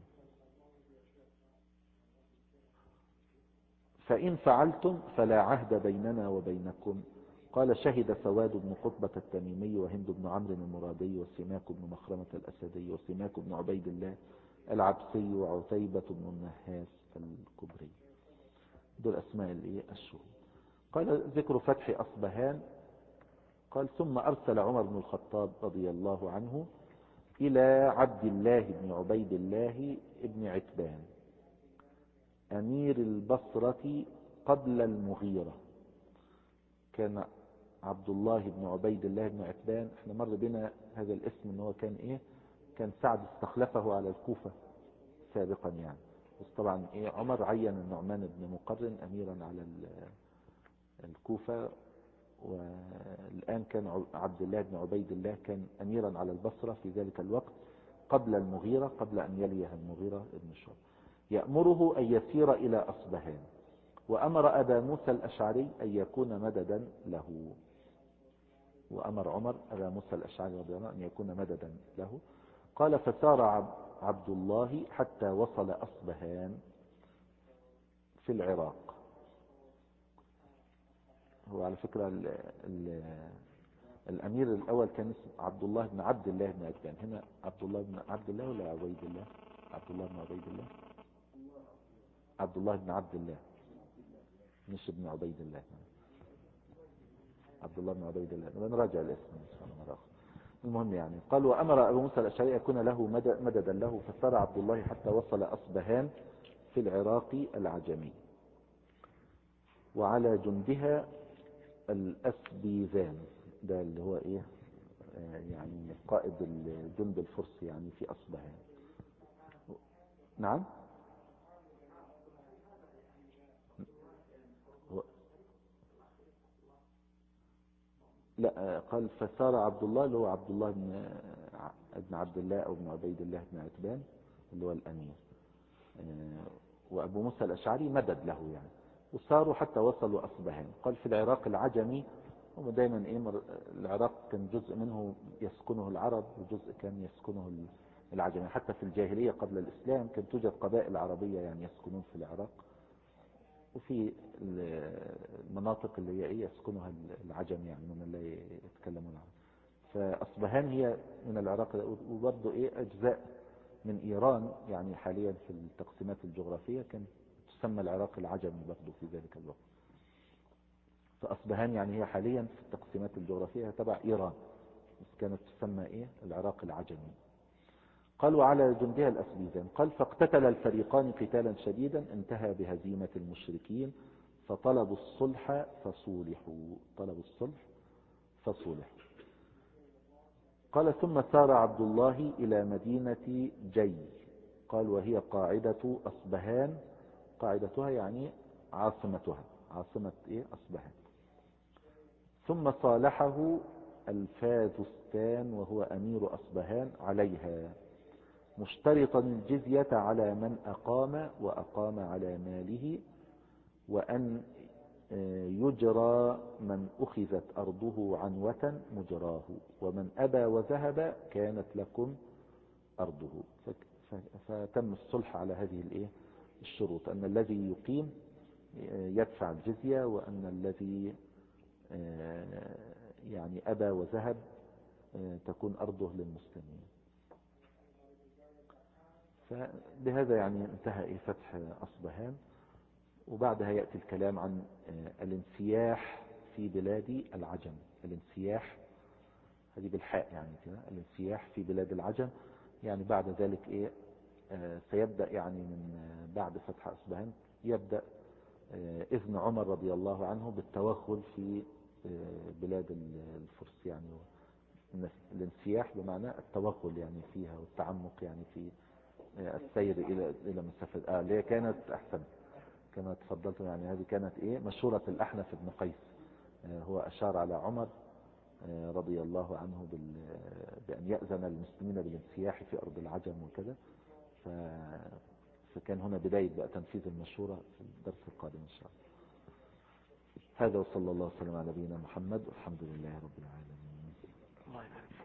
فإن فعلتم فلا عهد بيننا وبينكم. قال شهد سواد بن قطبة التميمي وهند بن عمرو المرادي وسماك بن مخرمة الأسدي وسماك بن عبيد الله العبسي وعتيبة بن النهاس الكبري، دول أسماء الشهود. قال ذكر فتح أصبهان. قال ثم أرسل عمر بن الخطاب رضي الله عنه إلى عبد الله بن عبيد الله بن عتبان أمير البصرة قبل المغيرة. كان عبد الله بن عبيد الله بن عتبان، احنا مر بنا هذا الاسم ان هو كان كان سعد استخلفه على الكوفة سابقا يعني، بس طبعا عمر عين النعمان بن مقرن اميرا على الكوفة، والآن كان عبد الله بن عبيد الله كان أميرا على البصرة في ذلك الوقت قبل المغيرة، قبل أن يليها المغيرة بن شعبة. يأمره أن يسير إلى أصبهان، وأمر أبا موسى الأشعري أن يكون مددا له. وأمر عمر أبا موسى الأشعري رضي الله عنه أن يكون مددا له. قال فسار عبد الله حتى وصل أصبهان في العراق. هو على فكرة الأمير الأول كان اسمه عبد الله بن عبد الله بن عتبان. هنا عبد الله بن عبد الله ولا عبيد الله؟ عبد الله بن عبيد الله، عبد الله بن عبد الله مش ابن عبيد الله، عبد الله بن عبيد الله. نراجع الاسم إن شاء الله مرة أخرى. المهم يعني قال وأمر أبو موسى الأشعري يكون له مددا له. فسار عبد الله حتى وصل أصبهان في العراق العجمي، وعلى جندها الأسبيزان، ده اللي هو يعني قائد الجند الفرسي يعني في أصبهان. نعم، لا، قال فسار عبد الله اللي هو عبد الله بن عبد الله أو بن عبيد الله بن عتبان اللي هو الأمير، وأبو موسى الأشعري مدد له يعني، وصاروا حتى وصلوا أصبهان. قال في العراق العجمي، هم دايما العراق كان جزء منه يسكنه العرب وجزء كان يسكنه العجمي. حتى في الجاهلية قبل الإسلام كانت توجد قبائل عربية يعني يسكنون في العراق، وفي المناطق اللي هي يسكنها العجم يعني من لا يتكلمون العرب. فأصبهان هي من العراق، وبرضه أجزاء من إيران يعني حاليا في التقسيمات الجغرافية كانت تسمى العراق العجمي برضه في ذلك الوقت. فأصبهان يعني هي حاليا في التقسيمات الجغرافية تبع إيران، بس كانت تسمى العراق العجمي. قال وعلى جندها الأسبيزان. قال فاقتتل الفريقان قتالا شديدا انتهى بهزيمة المشركين، فطلبوا الصلح فصولحوا. طلبوا الصلح فصولحوا. قال ثم سار عبد الله إلى مدينة جي. قال وهي قاعدة أصبهان، قاعدتها يعني عاصمتها، عاصمة إيه؟ أصبهان. ثم صالحه الفازستان وهو أمير أصبهان عليها، مشترطا الجزية على من أقام وأقام على ماله، وأن يجرى من أخذت أرضه عنوة مجراه، ومن أبى وذهب كانت لكم أرضه. فتم الصلح على هذه الشروط، أن الذي يقيم يدفع الجزية، وأن الذي يعني أبى وذهب تكون أرضه للمسلمين. فبهذا يعني انتهى فتح أصبهان. وبعدها يأتي الكلام عن الانسياح في بلاد العجم. الانسياح هذه بالحاء يعني كده، الانسياح في بلاد العجم. يعني بعد ذلك سيبدأ يعني من بعد فتح أصبهان يبدأ إذن عمر رضي الله عنه بالتوغل في بلاد الفرس. يعني الانسياح بمعنى التوغل يعني فيها، والتعمق يعني في السير إلى مسافة اللي هي كانت أحسن كما تفضلت. يعني هذه كانت مشورة الأحنف بن قيس. هو أشار على عمر رضي الله عنه بأن يأذن المسلمين بالانسياح في أرض العجم وكذا. فكان هنا بداية بقى تنفيذ المشورة في الدرس القادم إن شاء الله. هذا وصلى الله وسلم على نبينا محمد والحمد لله رب العالمين.